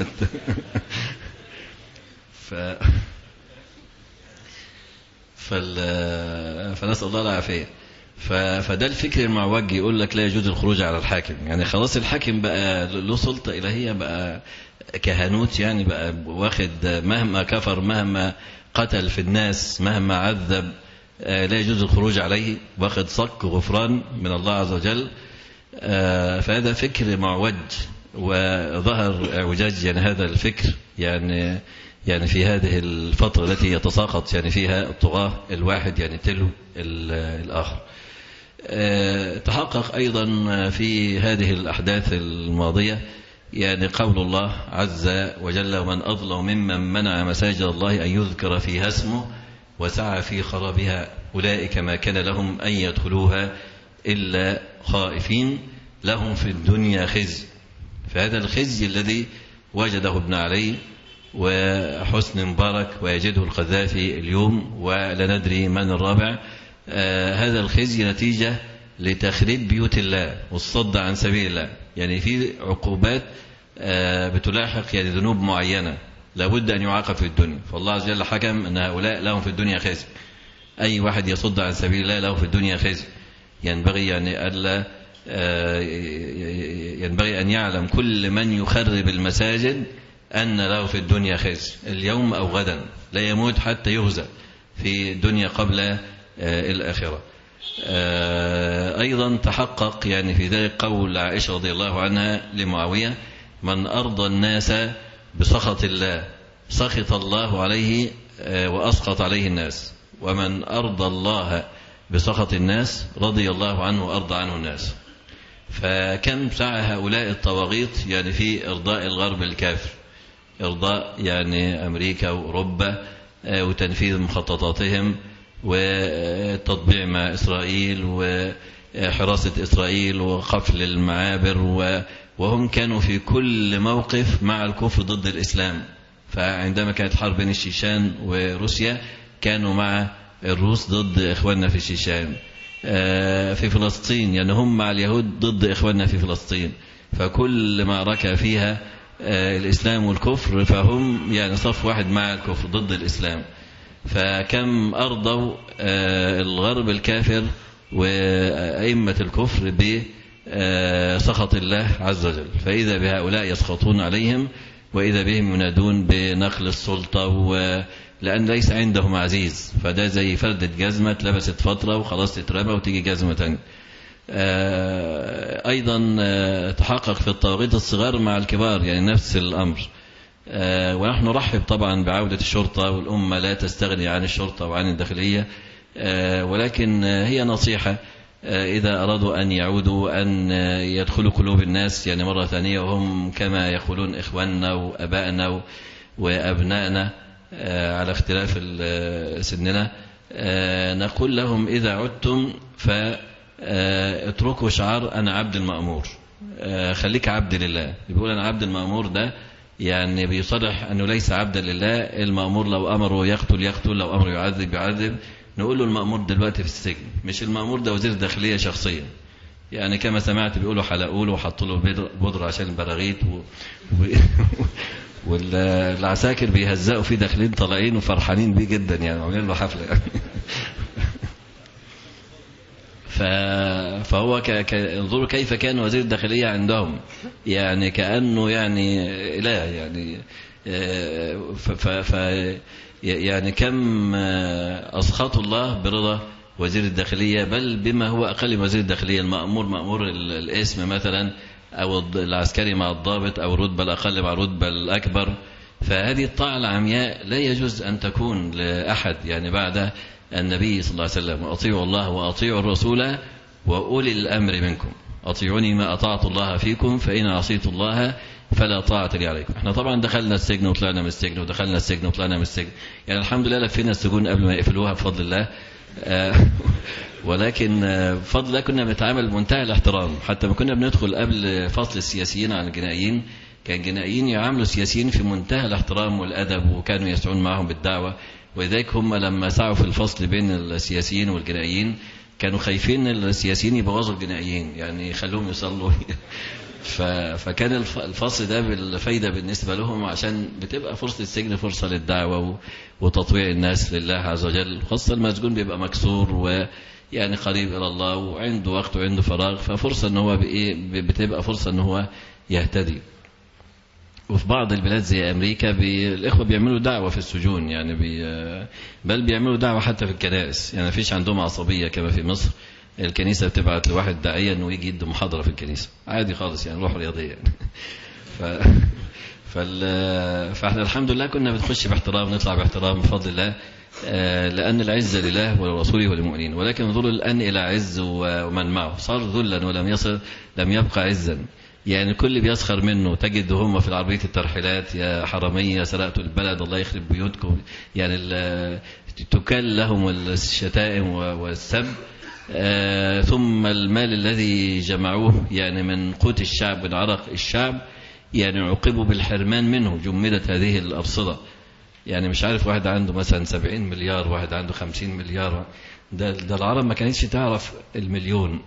فنسأل الله العافية. فده الفكر المعوج، يقول لك لا يجوز الخروج على الحاكم. يعني خلاص الحاكم بقى له سلطة إلهية، بقى كهنوت، يعني بقى واخد مهما كفر، مهما قتل في الناس، مهما عذب، لا يجوز الخروج عليه، واخد صك غفران من الله عز وجل. فهذا فكر معوج، وظهر اعوجاج يعني هذا الفكر يعني في هذه الفترة التي يتساقط يعني فيها الطغاة الواحد يعني تلو الآخر. تحقق أيضا في هذه الأحداث الماضية يعني قول الله عز وجل ومن أظلم ممن منع مساجد الله أن يذكر فيها اسمه وسعى في خرابها أولئك ما كان لهم أن يدخلوها إلا خائفين لهم في الدنيا خزي. فهذا الخزي الذي وجده ابن علي وحسني مبارك ويجده القذافي اليوم ولا ندري من الرابع، هذا الخزي نتيجة لتخريب بيوت الله والصد عن سبيل الله. يعني في عقوبات بتلاحق يعني ذنوب معينة لابد أن يعاقب في الدنيا. فالله عز وجل حكم أن هؤلاء لهم في الدنيا خزي، أي واحد يصد عن سبيل الله له في الدنيا خزي. ينبغي يعني ألا ينبغي أن يعلم كل من يخرب المساجد أن له في الدنيا خزي اليوم أو غدا، لا يموت حتى يهزأ في الدنيا قبل الآخرة. أيضا تحقق يعني في ذلك قول عائشة رضي الله عنها لمعاوية من أرضى الناس بسخط الله سخط الله عليه وأسقط عليه الناس، ومن أرضى الله بسخط الناس رضي الله عنه وأرضى عنه الناس. فكم سعى هؤلاء الطواغيت يعني في إرضاء الغرب الكافر، إرضاء يعني أمريكا وأوروبا وتنفيذ مخططاتهم وتطبيع مع إسرائيل وحراسة إسرائيل وقفل المعابر، وهم كانوا في كل موقف مع الكفر ضد الإسلام. فعندما كانت حرب بين الشيشان وروسيا كانوا مع الروس ضد إخواننا في الشيشان. في فلسطين يعني هم مع اليهود ضد إخواننا في فلسطين. فكل معركة فيها الإسلام والكفر فهم يعني صف واحد مع الكفر ضد الإسلام. فكم أرضوا الغرب الكافر وأئمة الكفر سخط الله عز وجل. فإذا بهؤلاء يسخطون عليهم وإذا بهم ينادون بنقل السلطة، لأن ليس عندهم عزيز، فده زي فردة جزمة اتلبست فترة وخلاص تترمى وتيجي جزمة تانية. أيضا تحقق في الطواغيت الصغار مع الكبار، يعني نفس الأمر. ونحن نرحب طبعا بعودة الشرطة، والأمة لا تستغني عن الشرطة وعن الداخلية، ولكن هي نصيحة إذا أرادوا أن يعودوا أن يدخلوا قلوب الناس يعني مرة ثانية، وهم كما يقولون إخواننا وأبائنا وأبنائنا على اختلاف سننا. نقول لهم إذا عدتم فاتركوا شعار أنا عبد المأمور، خليك عبد لله. بيقول أنا عبد المأمور، ده يعني بيصرح أنه ليس عبدا لله. المأمور لو أمره يقتل يقتل، لو أمره يعذب يعذب. نقول له المأمور دلوقتي في السجن، مش المأمور ده وزير الداخلية شخصيا. يعني كما سمعت بيقولوا حلقوا له وحطوا له بودرة عشان البراغيث والعساكر بيهزقوا فيه داخلين طالعين وفرحانين بيه جدا، يعني عاملين له حفلة يعني. فهو انظروا كيف كان وزير الداخلية عندهم، يعني كأنه يعني إله يعني. يعني كم أسخط الله برضا وزير الداخلية، بل بما هو أقل من وزير الداخلية. المأمور مأمور الاسم مثلا، أو العسكري مع الضابط، أو الرتبة الأقل مع الرتبة الأكبر. فهذه الطاعة العمياء لا يجوز أن تكون لأحد يعني بعد النبي صلى الله عليه وسلم. أطيعوا الله وأطيعوا الرسول وأولي الأمر منكم، أطيعوني ما أطعت الله فيكم فإن عصيت الله فلا طاعة لي عليكم. احنا طبعا دخلنا السجن وطلعنا من السجن، ودخلنا السجن وطلعنا من السجن، يعني الحمد لله لفينا السجون قبل ما يقفلوها بفضل الله. ولكن بفضل الله كنا بنتعامل بمنتهى الاحترام. حتى ما كنا بندخل قبل فصل السياسيين عن الجنائيين، كان الجنائيين يعاملوا السياسيين في منتهى الاحترام والأدب، وكانوا يسعون معهم بالدعوة. ولذلك هم لما سعوا في الفصل بين السياسيين والجنائيين كانوا خايفين السياسيين يبوظوا الجنائيين، يعني يخلوهم يصلوا. فكان الفصل ده بالفايدة بالنسبة لهم، عشان بتبقى فرصة السجن فرصة للدعوة وتطويع الناس لله عز وجل. خاصة المسجون بيبقى مكسور ويعني قريب إلى الله وعنده وقت وعنده فراغ، ففرصة ان هو بتبقى فرصة ان هو يهتدي. وفي بعض البلاد زي أمريكا الإخوة بيعملوا دعوة في السجون، يعني بل بيعملوا دعوة حتى في الكنائس. يعني مفيش عندهم عصبية كما في مصر، الكنيسة بتبعت لواحد داعية انه يجي يدي محاضرة في الكنيسة عادي خالص، يعني روح رياضية يعني. فاحنا الحمد لله كنا بنخش باحترام نطلع باحترام بفضل الله، لأن العزة لله ولرسوله وللمؤمنين. ولكن انظروا الآن إلى عز ومن معه، صار ذلا ولم يصل، لم يبقى عزا. يعني كل بيسخر منه، تجد هم في العربية الترحيلات يا حرامية سرقتوا البلد الله يخرب بيوتكم، يعني تكال لهم الشتائم والسب. ثم المال الذي جمعوه يعني من قوت الشعب من عرق الشعب، يعني عوقبوا بالحرمان منه. جمدت هذه الأرصدة، يعني مش عارف واحد عنده مثلا 70 مليار، واحد عنده 50 مليار. ده العرب ما كانتش تعرف المليون.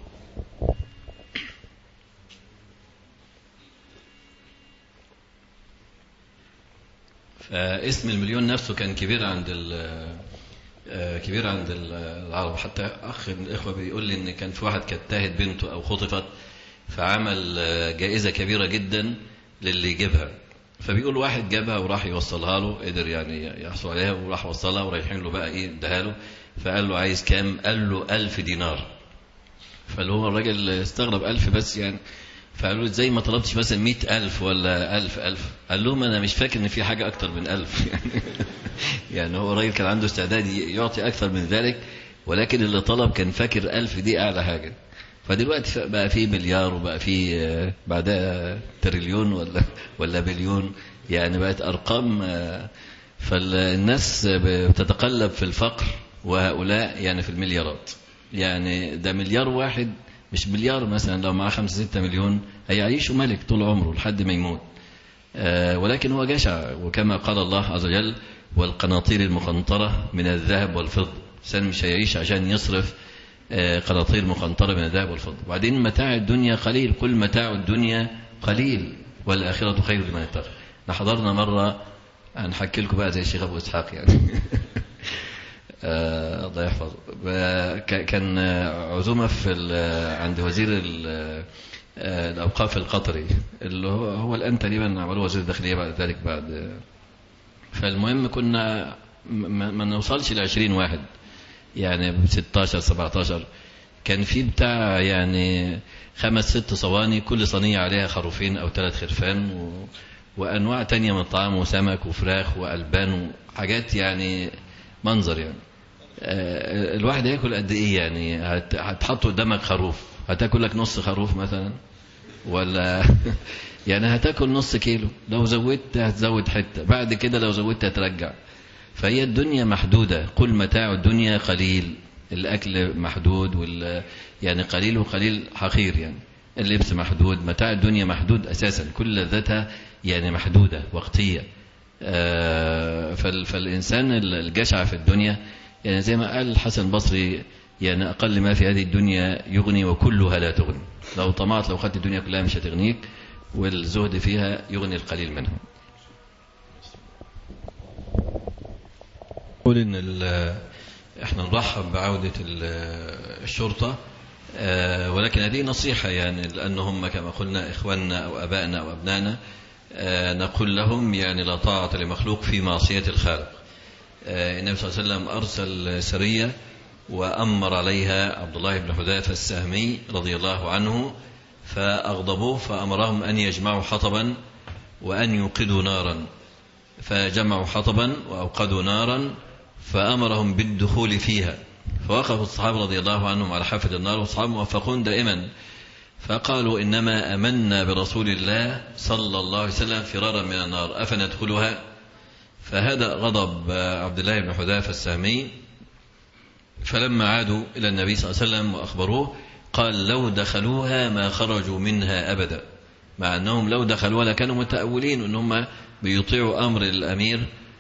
فاسم المليون نفسه كان كبير عند العرب. حتى أخ من الإخوة بيقول لي إن كان في واحد كانت تاهت بنته أو خطفت، فعمل جائزة كبيرة جدا للي يجيبها. فبيقول واحد جابها وراح يوصلها له، قدر يعني يحصل عليها وراح وصلها، ورايحين له بقى إيه اداها له. فقال له عايز كام؟ قال له 1000 دينار. فاللي هو الراجل استغرب 1000 بس يعني. فقالوا ازاي ما طلبتش مثلا 100,000 ولا 1000؟ قال لهم انا مش فاكر ان في حاجة اكتر من 1000 يعني هو الراجل كان عنده استعداد يعطي اكثر من ذلك، ولكن اللي طلب كان فاكر 1000 دي اعلى حاجة. فدلوقتي بقى في مليار، وبقى في بعدها تريليون ولا بليون، يعني بقت ارقام. فالناس بتتقلب في الفقر، وهؤلاء يعني في المليارات. يعني ده مليار واحد، مش مليار مثلا لو معاه 5-6 مليون هيعيشوا ملك طول عمره لحد ما يموت. ولكن هو جشع، وكما قال الله عز وجل والقناطير المقنطرة من الذهب والفضة. الإنسان مش هيعيش عشان يصرف قناطير مقنطرة من الذهب والفضة. وبعدين متاع الدنيا قليل، كل متاع الدنيا قليل والآخرة خير لمن اتقى. حضرنا مرة هنحكي لكم بقى زي الشيخ أبو إسحاق يعني الله يحفظه. كان عزومة عند وزير الأوقاف القطري اللي هو الآن تقريبا عملوه وزير الداخلية بعد ذلك. فالمهم كنا ما نوصلش ل20 واحد، يعني 16 17. كان في بتاع يعني 5-6 صواني، كل صينية عليها خروفين أو 3 خرفان وأنواع تانية من الطعام وسمك وفراخ وألبان وحاجات، يعني منظر. يعني الواحد يأكل قد إيه؟ يعني هتحط قدامك خروف، هتاكل لك نص خروف مثلا ولا يعني هتاكل نص كيلو، لو زودت هتزود حتة، بعد كده لو زودت هترجع. فهي الدنيا محدودة، كل متاع الدنيا قليل، الأكل محدود يعني قليل وقليل حقير. يعني اللبس محدود، متاع الدنيا محدود أساسا، كل لذتها يعني محدودة وقتية. فالإنسان الجشع في الدنيا، يعني زي ما قال الحسن البصري، يعني أقل ما في هذه الدنيا يغني وكلها لا تغني. لو طمعت لو خدت الدنيا كلها مش هتغنيك، والزهد فيها يغني القليل منها. أقول إن إحنا نرحب بعودة الشرطة، ولكن هذه نصيحة، يعني لأنهم كما قلنا إخواننا أو أبائنا أو أبنائنا، نقول لهم يعني لا طاعة لمخلوق في معصية الخالق. النبي صلى الله عليه وسلم أرسل سرية وأمر عليها عبد الله بن حذافة السهمي رضي الله عنه، فأغضبوه فأمرهم أن يجمعوا حطبا وأن يوقدوا نارا، فجمعوا حطبا وأوقدوا نارا فأمرهم بالدخول فيها، فوقف الصحابة رضي الله عنهم على حافة النار، والصحابة موفقون دائما، فقالوا إنما أمنا برسول الله صلى الله عليه وسلم فرارا من النار أفندخلها؟ فهذا غضب عبد الله بن حذافة السهمي. فلما عادوا إلى النبي صلى الله عليه وسلم وأخبروه قال لو دخلوها ما خرجوا منها أبدا، مع أنهم لو دخلوها لكانوا متأولين أنهم بيطيعوا أمر الأمير،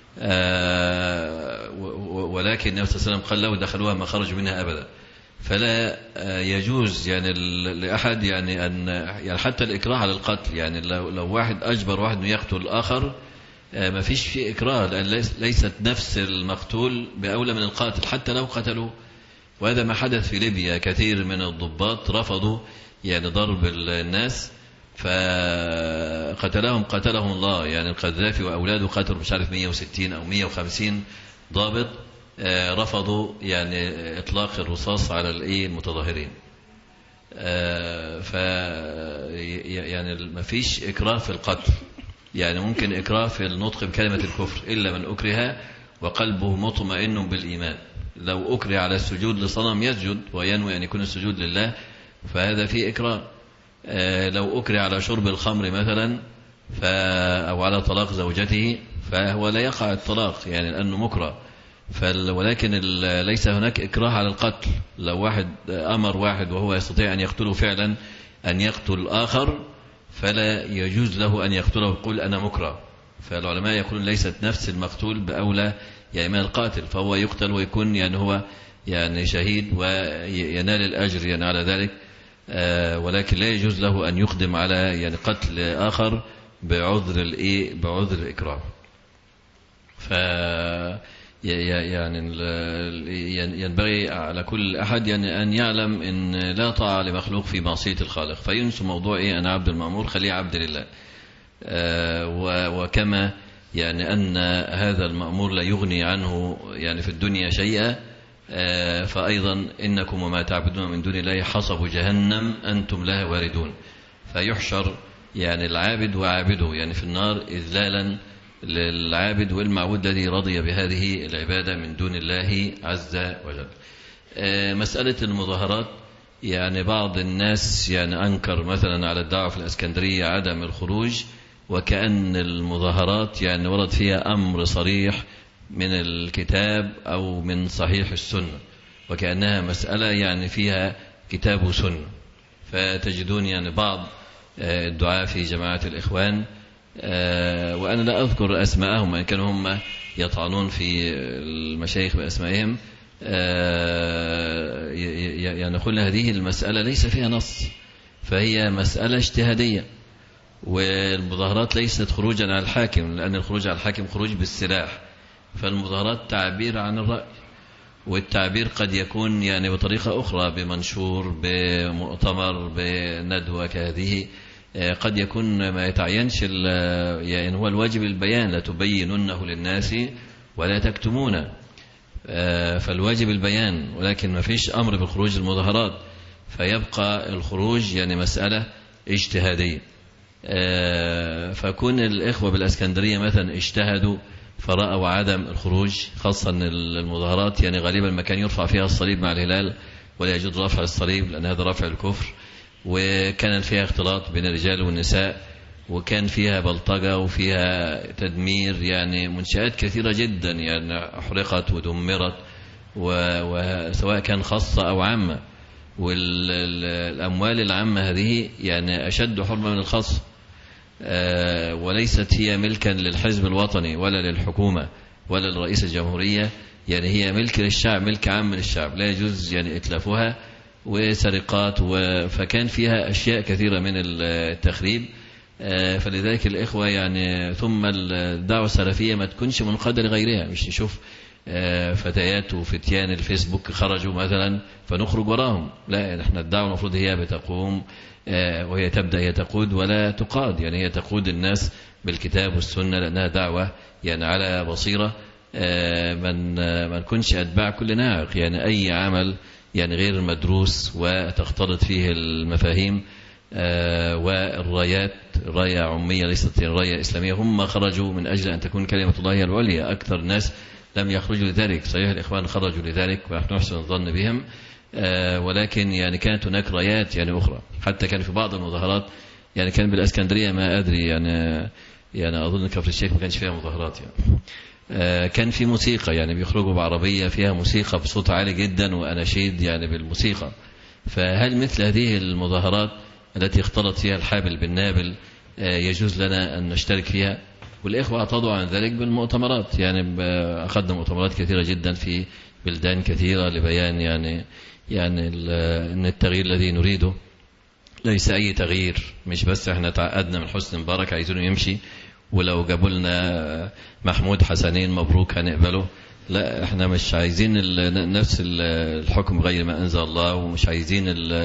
ولكن النبي صلى الله عليه وسلم قال لو دخلوها ما خرجوا منها أبدا. فلا يجوز يعني لأحد يعني أن يعني حتى الإكراه على القتل، يعني لو واحد أجبر واحد أن يقتل الآخر ما فيش فيه إكراه، لأن ليست نفس المقتول بأولى من القاتل حتى لو قتلوا. وهذا ما حدث في ليبيا، كثير من الضباط رفضوا يعني ضرب الناس فقتلهم الله، يعني القذافي وأولاده قتلوا مش عارف 160 أو 150 ضابط، رفضوا يعني إطلاق الرصاص على المتظاهرين. يعني ما فيش إكراه في القتل، يعني ممكن إكراه في النطق بكلمة الكفر إلا من أكره وقلبه مطمئن بالإيمان. لو أكره على السجود لصنم يسجد وينوي أن يكون السجود لله فهذا فيه إكراه. لو أكره على شرب الخمر مثلا أو على طلاق زوجته فهو لا يقع الطلاق يعني لأنه مكره. ولكن ليس هناك إكراه على القتل. لو واحد أمر واحد وهو يستطيع أن يقتله فعلا أن يقتل آخر فلا يجوز له أن يقتله ويقول أنا مكره. فالعلماء يقولون ليست نفس المقتول بأولى يعني من القاتل، فهو يقتل ويكون يعني هو يعني شهيد وينال الأجر يعني على ذلك، ولكن لا يجوز له أن يقدم على يعني قتل آخر بعذر الإكراه. يعني ينبغي على كل أحد يعني أن يعلم أن لا طاعة لمخلوق في معصية الخالق، فينسوا موضوع أنا عبد المأمور خليه عبد لله. وكما يعني أن هذا المأمور لا يغني عنه يعني في الدنيا شيئا، فأيضا إنكم وما تعبدون من دون الله حصب جهنم أنتم لها واردون. فيحشر يعني العابد وعابده يعني في النار إذلالا للعابد والمعبود الذي رضي بهذه العبادة من دون الله عز وجل. مسألة المظاهرات، يعني بعض الناس يعني أنكر مثلا على الدعوة في الإسكندرية عدم الخروج، وكأن المظاهرات يعني ورد فيها أمر صريح من الكتاب أو من صحيح السنة، وكأنها مسألة يعني فيها كتاب وسنة. فتجدون يعني بعض الدعاء في جماعة الإخوان، وأنا لا أذكر أسماءهم وإن كانوا هم يطعنون في المشايخ بأسمائهم، يعني قلنا هذه المسألة ليس فيها نص، فهي مسألة اجتهادية. والمظاهرات ليست خروجا على الحاكم، لأن الخروج على الحاكم خروج بالسلاح، فالمظاهرات تعبير عن الرأي. والتعبير قد يكون يعني بطريقة أخرى، بمنشور، بمؤتمر، بندوة كهذه. قد يكون ما يتعينش يعني هو الواجب البيان، لا تبيننه للناس ولا تكتمونه، فالواجب البيان، ولكن ما فيش أمر بالخروج المظاهرات، فيبقى الخروج يعني مسألة اجتهادية. فكون الإخوة بالإسكندرية مثلا اجتهدوا فرأوا عدم الخروج، خاصة أن المظاهرات يعني غالبا ما كان يرفع فيها الصليب مع الهلال، ولا يجوز رفع الصليب لأن هذا رفع الكفر، وكان فيها اختلاط بين الرجال والنساء، وكان فيها بلطجة وفيها تدمير، يعني منشآت كثيرة جدا يعني أحرقت ودمرت، وسواء كان خاصة أو عامة، والأموال العامة هذه يعني أشد حرمة من الخاصة، وليست هي ملكا للحزب الوطني ولا للحكومة ولا لرئيس الجمهورية، يعني هي ملك للشعب، ملك عام للشعب، لا يجوز يعني إتلافها، وسرقات، فكان فيها أشياء كثيرة من التخريب. فلذلك الإخوة يعني، ثم الدعوة السلفية ما تكونش منقادة لغيرها، مش نشوف فتيات وفتيان الفيسبوك خرجوا مثلا فنخرج وراهم، لا، نحن الدعوة المفروض هي بتقوم وهي تبدأ، هي تقود ولا تقاد، يعني هي تقود الناس بالكتاب والسنة، لأنها دعوة يعني على بصيرة، ما نكونش أتباع كل ناعق، يعني أي عمل يعني غير مدروس وتختلط فيه المفاهيم والرايات، راية عمية ليست راية إسلامية. هم خرجوا من أجل أن تكون كلمة الله هي العليا، أكثر الناس لم يخرجوا لذلك، صحيح الإخوان خرجوا لذلك ونحن نحسن الظن بهم، ولكن يعني كانت هناك رايات يعني أخرى، حتى كان في بعض المظاهرات يعني كان بالإسكندرية ما أدري يعني أظن كفر الشيخ ما كانش فيها مظاهرات يعني، كان في موسيقى، يعني بيخرجوا بعربية فيها موسيقى بصوت عالي جدا وأناشيد يعني بالموسيقى. فهل مثل هذه المظاهرات التي اختلط فيها الحابل بالنابل يجوز لنا أن نشترك فيها؟ والإخوة اعتضوا عن ذلك بالمؤتمرات، يعني أخذنا مؤتمرات كثيرة جدا في بلدان كثيرة لبيان يعني أن التغيير الذي نريده ليس أي تغيير، مش بس احنا تعقدنا من حسني مبارك عايزينه يمشي، ولو جابوا لنا محمود حسنين مبروك هنقبله، لا، احنا مش عايزين نفس الحكم غير ما أنزل الله، ومش عايزين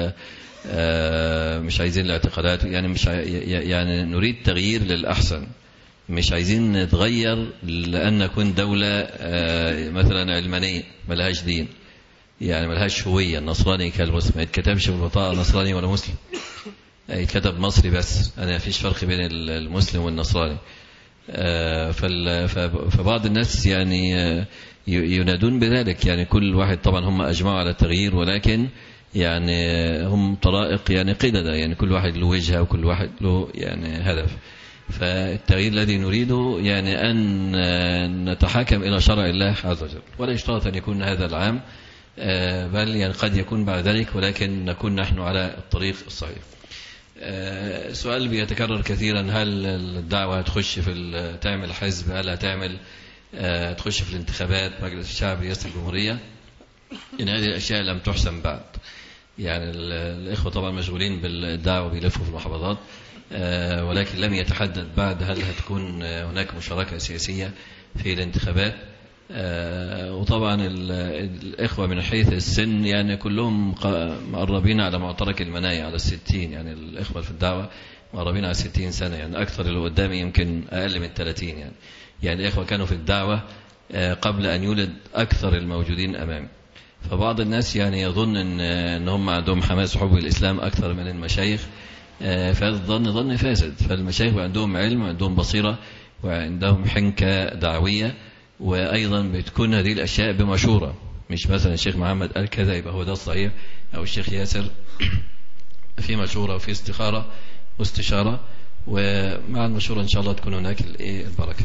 مش عايزين الاعتقالات، يعني مش يعني نريد تغيير للأحسن، مش عايزين نتغير لأن نكون دولة مثلا علمانية ملهاش دين، يعني ملهاش هوية، النصراني كالمسلم، ما يتكتبش في البطاقة نصراني ولا مسلم، يتكتب مصري بس، أنا فيش فرق بين المسلم والنصراني. فبعض الناس يعني ينادون بذلك، يعني كل واحد طبعا هم أجمعوا على التغيير، ولكن يعني هم طرائق يعني قددة، يعني كل واحد له وجهة وكل واحد له يعني هدف. فالتغيير الذي نريده يعني أن نتحاكم إلى شرع الله عز وجل، ولا يشترط أن يكون هذا العام، بل يعني قد يكون بعد ذلك، ولكن نكون نحن على الطريق الصحيح. سؤال بيتكرر كثيرا، هل الدعوة تخش في تعمل حزب، هل هتعمل تخش في الانتخابات مجلس الشعب رئاسة الجمهورية؟ إن هذه الأشياء لم تحسم بعد، يعني الإخوة طبعا مشغولين بالدعوة بيلفوا في المحافظات، ولكن لم يتحدد بعد هل هتكون هناك مشاركة سياسية في الانتخابات. وطبعا الإخوة من حيث السن يعني كلهم مقربين على معترك المنايا على 60، يعني الإخوة في الدعوة مقربين على 60 سنة، يعني أكثر اللي قدامي يمكن أقل من 30، يعني الإخوة كانوا في الدعوة قبل أن يولد أكثر الموجودين أمامي. فبعض الناس يعني يظن أن هم عندهم حماس وحب الإسلام أكثر من المشايخ، فهذا الظن ظن فاسد. فالمشايخ عندهم علم وعندهم بصيرة وعندهم حنكة دعوية، وأيضا بتكون هذه الأشياء بمشورة، مش مثلا الشيخ محمد قال كذا يبقى هو ده الصحيح، أو الشيخ ياسر، في مشورة وفي استخارة واستشارة، ومع المشورة إن شاء الله تكون هناك البركة.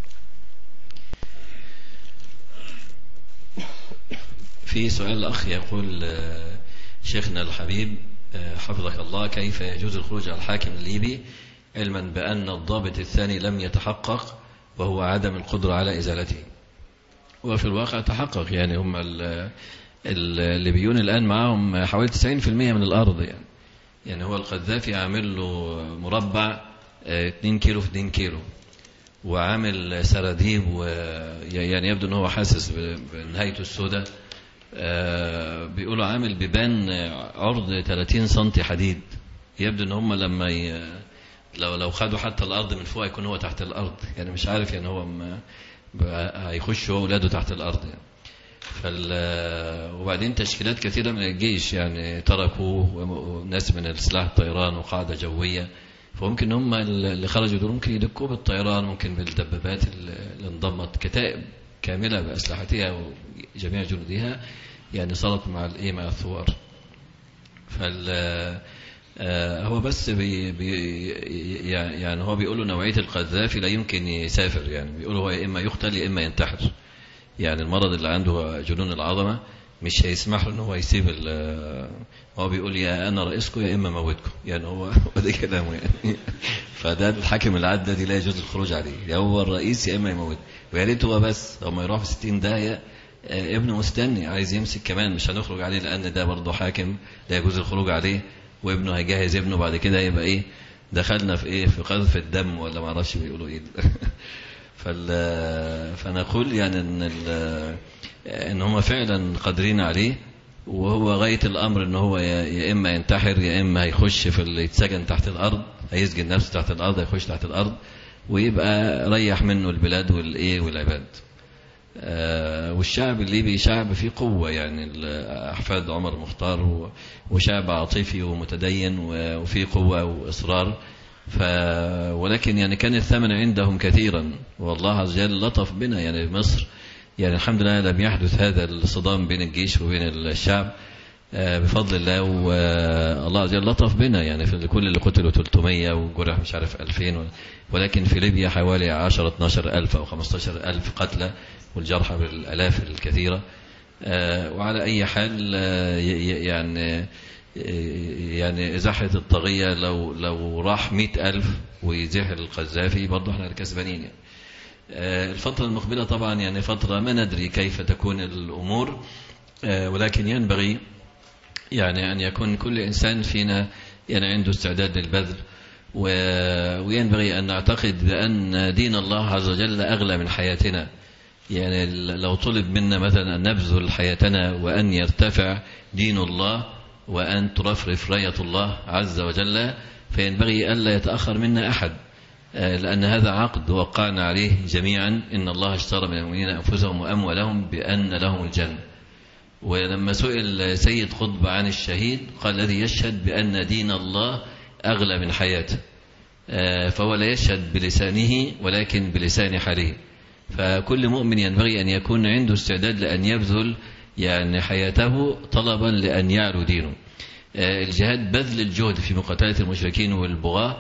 في سؤال الأخ يقول: شيخنا الحبيب حفظك الله، كيف يجوز الخروج على الحاكم الليبي علما بأن الضابط الثاني لم يتحقق وهو عدم القدرة على إزالته؟ وفي الواقع تحقق، يعني هم الليبيون الآن معهم حوالي 90% من الأرض، يعني هو القذافي عامل له مربع 2 كيلو في 2 كيلو، وعامل سراديب، يعني يبدو أنه هو حاسس بنهايته السوداء، بيقولوا عامل بيبان عرض 30 سنتي حديد. يبدو ان هم لما لو خدوا حتى الارض من فوق يكون هو تحت الارض، يعني مش عارف يعني هو هيخش هو ولاده تحت الارض يعني. وبعدين تشكيلات كثيرة من الجيش يعني تركوا، وناس من السلاح الطيران وقاعدة جوية، فممكن هم اللي خرجوا دول ممكن يدكوا بالطيران، ممكن بالدبابات اللي انضمت، كتائب كاملة بأسلحتها وجميع جنودها يعني صارت مع مع الثوار. هو بس يعني هو بيقولوا نوعية القذافي لا يمكن يسافر، يعني بيقولوا هو يا إما يقتل يا إما ينتحر. يعني المرض اللي عنده جنون العظمة مش هيسمح له ان هو يسيب هو بيقول يا انا رئيسكم يا اما موتكم، يعني هو ده كلامه يعني. فده الحاكم العدل دي لا يجوز الخروج عليه، يا هو الرئيس يا اما يموت. ويا ريت هو بس ما يروح في 60 داهية ابنه مستني عايز يمسك كمان، مش هنخرج عليه لان ده برضه حاكم لا يجوز الخروج عليه، وابنه هيجهز ابنه بعد كده يبقى دخلنا في في قذف الدم ولا ما اعرفش بيقولوا فنقول يعني ان هم فعلا قادرين عليه، وهو غاية الامر ان هو يا اما ينتحر يا اما هيخش يتسجن تحت الارض، هيسجن نفسه تحت الارض، هيخش تحت الارض ويبقى ريح منه البلاد والعباد. والشعب الليبي شعب فيه قوة، يعني احفاد عمر المختار، وشعب عاطفي ومتدين وفيه قوة واصرار. ولكن يعني كان الثمن عندهم كثيرا، والله عز وجل لطف بنا يعني مصر، يعني الحمد لله لم يحدث هذا الصدام بين الجيش وبين الشعب بفضل الله. والله عز وجل لطف بنا، يعني في كل اللي قتلوا 300 وجرح مش عارف 2000، ولكن في ليبيا حوالي 10-12 ألف أو 15 ألف قتلى، والجرحى بالآلاف الكثيرة. وعلى أي حال يعني إزاحة الطاغية لو راح 100,000 ويزيح القذافي برضه احنا الكسبانين يعني. الفترة المقبلة طبعا يعني فترة ما ندري كيف تكون الأمور، ولكن ينبغي يعني أن يكون كل إنسان فينا يعني عنده استعداد للبذل، وينبغي أن نعتقد بأن دين الله عز وجل أغلى من حياتنا. يعني لو طلب منا مثلا أن نبذل حياتنا وأن يرتفع دين الله وأن ترفرف راية الله عز وجل، فينبغي ألا يتأخر منا أحد، لأن هذا عقد وقعنا عليه جميعا، إن الله اشترى من المؤمنين أنفسهم وأموالهم بأن لهم الجنة. ولما سئل سيد قطب عن الشهيد قال الذي يشهد بأن دين الله أغلى من حياته، فهو لا يشهد بلسانه ولكن بلسان حاله. فكل مؤمن ينبغي أن يكون عنده استعداد لأن يبذل يعني حياته طلبا لأن يعلو دينه. الجهاد بذل الجهد في مقاتلة المشركين والبغاة،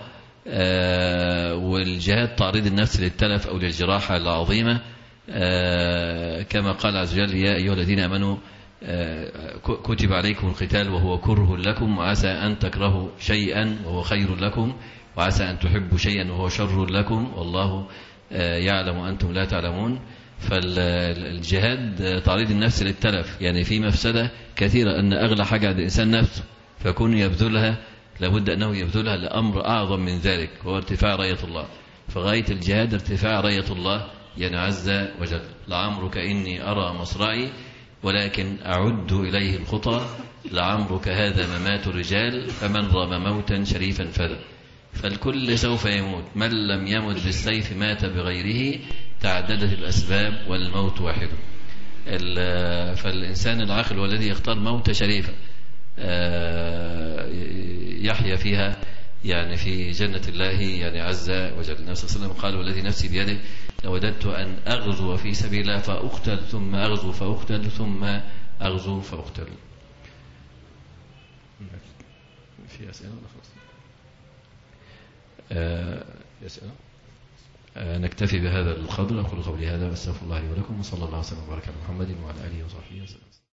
والجهاد تعريض النفس للتلف أو للجراحة العظيمة، كما قال عز وجل يا أيها الذين آمنوا كتب عليكم القتال وهو كره لكم، وعسى أن تكرهوا شيئا وهو خير لكم، وعسى أن تحبوا شيئا وهو شر لكم، والله يعلم وأنتم لا تعلمون. فالجهاد تعريض النفس للتلف، يعني في مفسدة كثيرة أن أغلى حاجة عند الإنسان نفسه، فكون يبذلها لابد أنه يبذلها لأمر أعظم من ذلك هو ارتفاع راية الله. فغاية الجهاد ارتفاع راية الله يعني عز وجل. لعمرك إني أرى مصرعي ولكن أعد إليه الخطى، لعمرك هذا ممات الرجال فمن رام موتا شريفا فذا. فالكل سوف يموت، من لم يمت بالسيف مات بغيره، تعددت الأسباب والموت واحد. فالإنسان العاقل هو الذي يختار موت شريفة يحيا فيها يعني في جنة الله يعني عز وجل. النبي صلى الله عليه وسلم قال والذي نفسي بيده لوددت أن أغزو في سبيل الله فأقتل ثم أغزو فأقتل ثم أغزو فأقتل. في أسئلة ولا خلاص؟ أسئلة؟ نكتفي بهذا القدر. أقول قولي هذا واستغفر الله لي ولكم، وصلى الله وسلم وبارك على محمد وعلى آله وصحبه وسلم.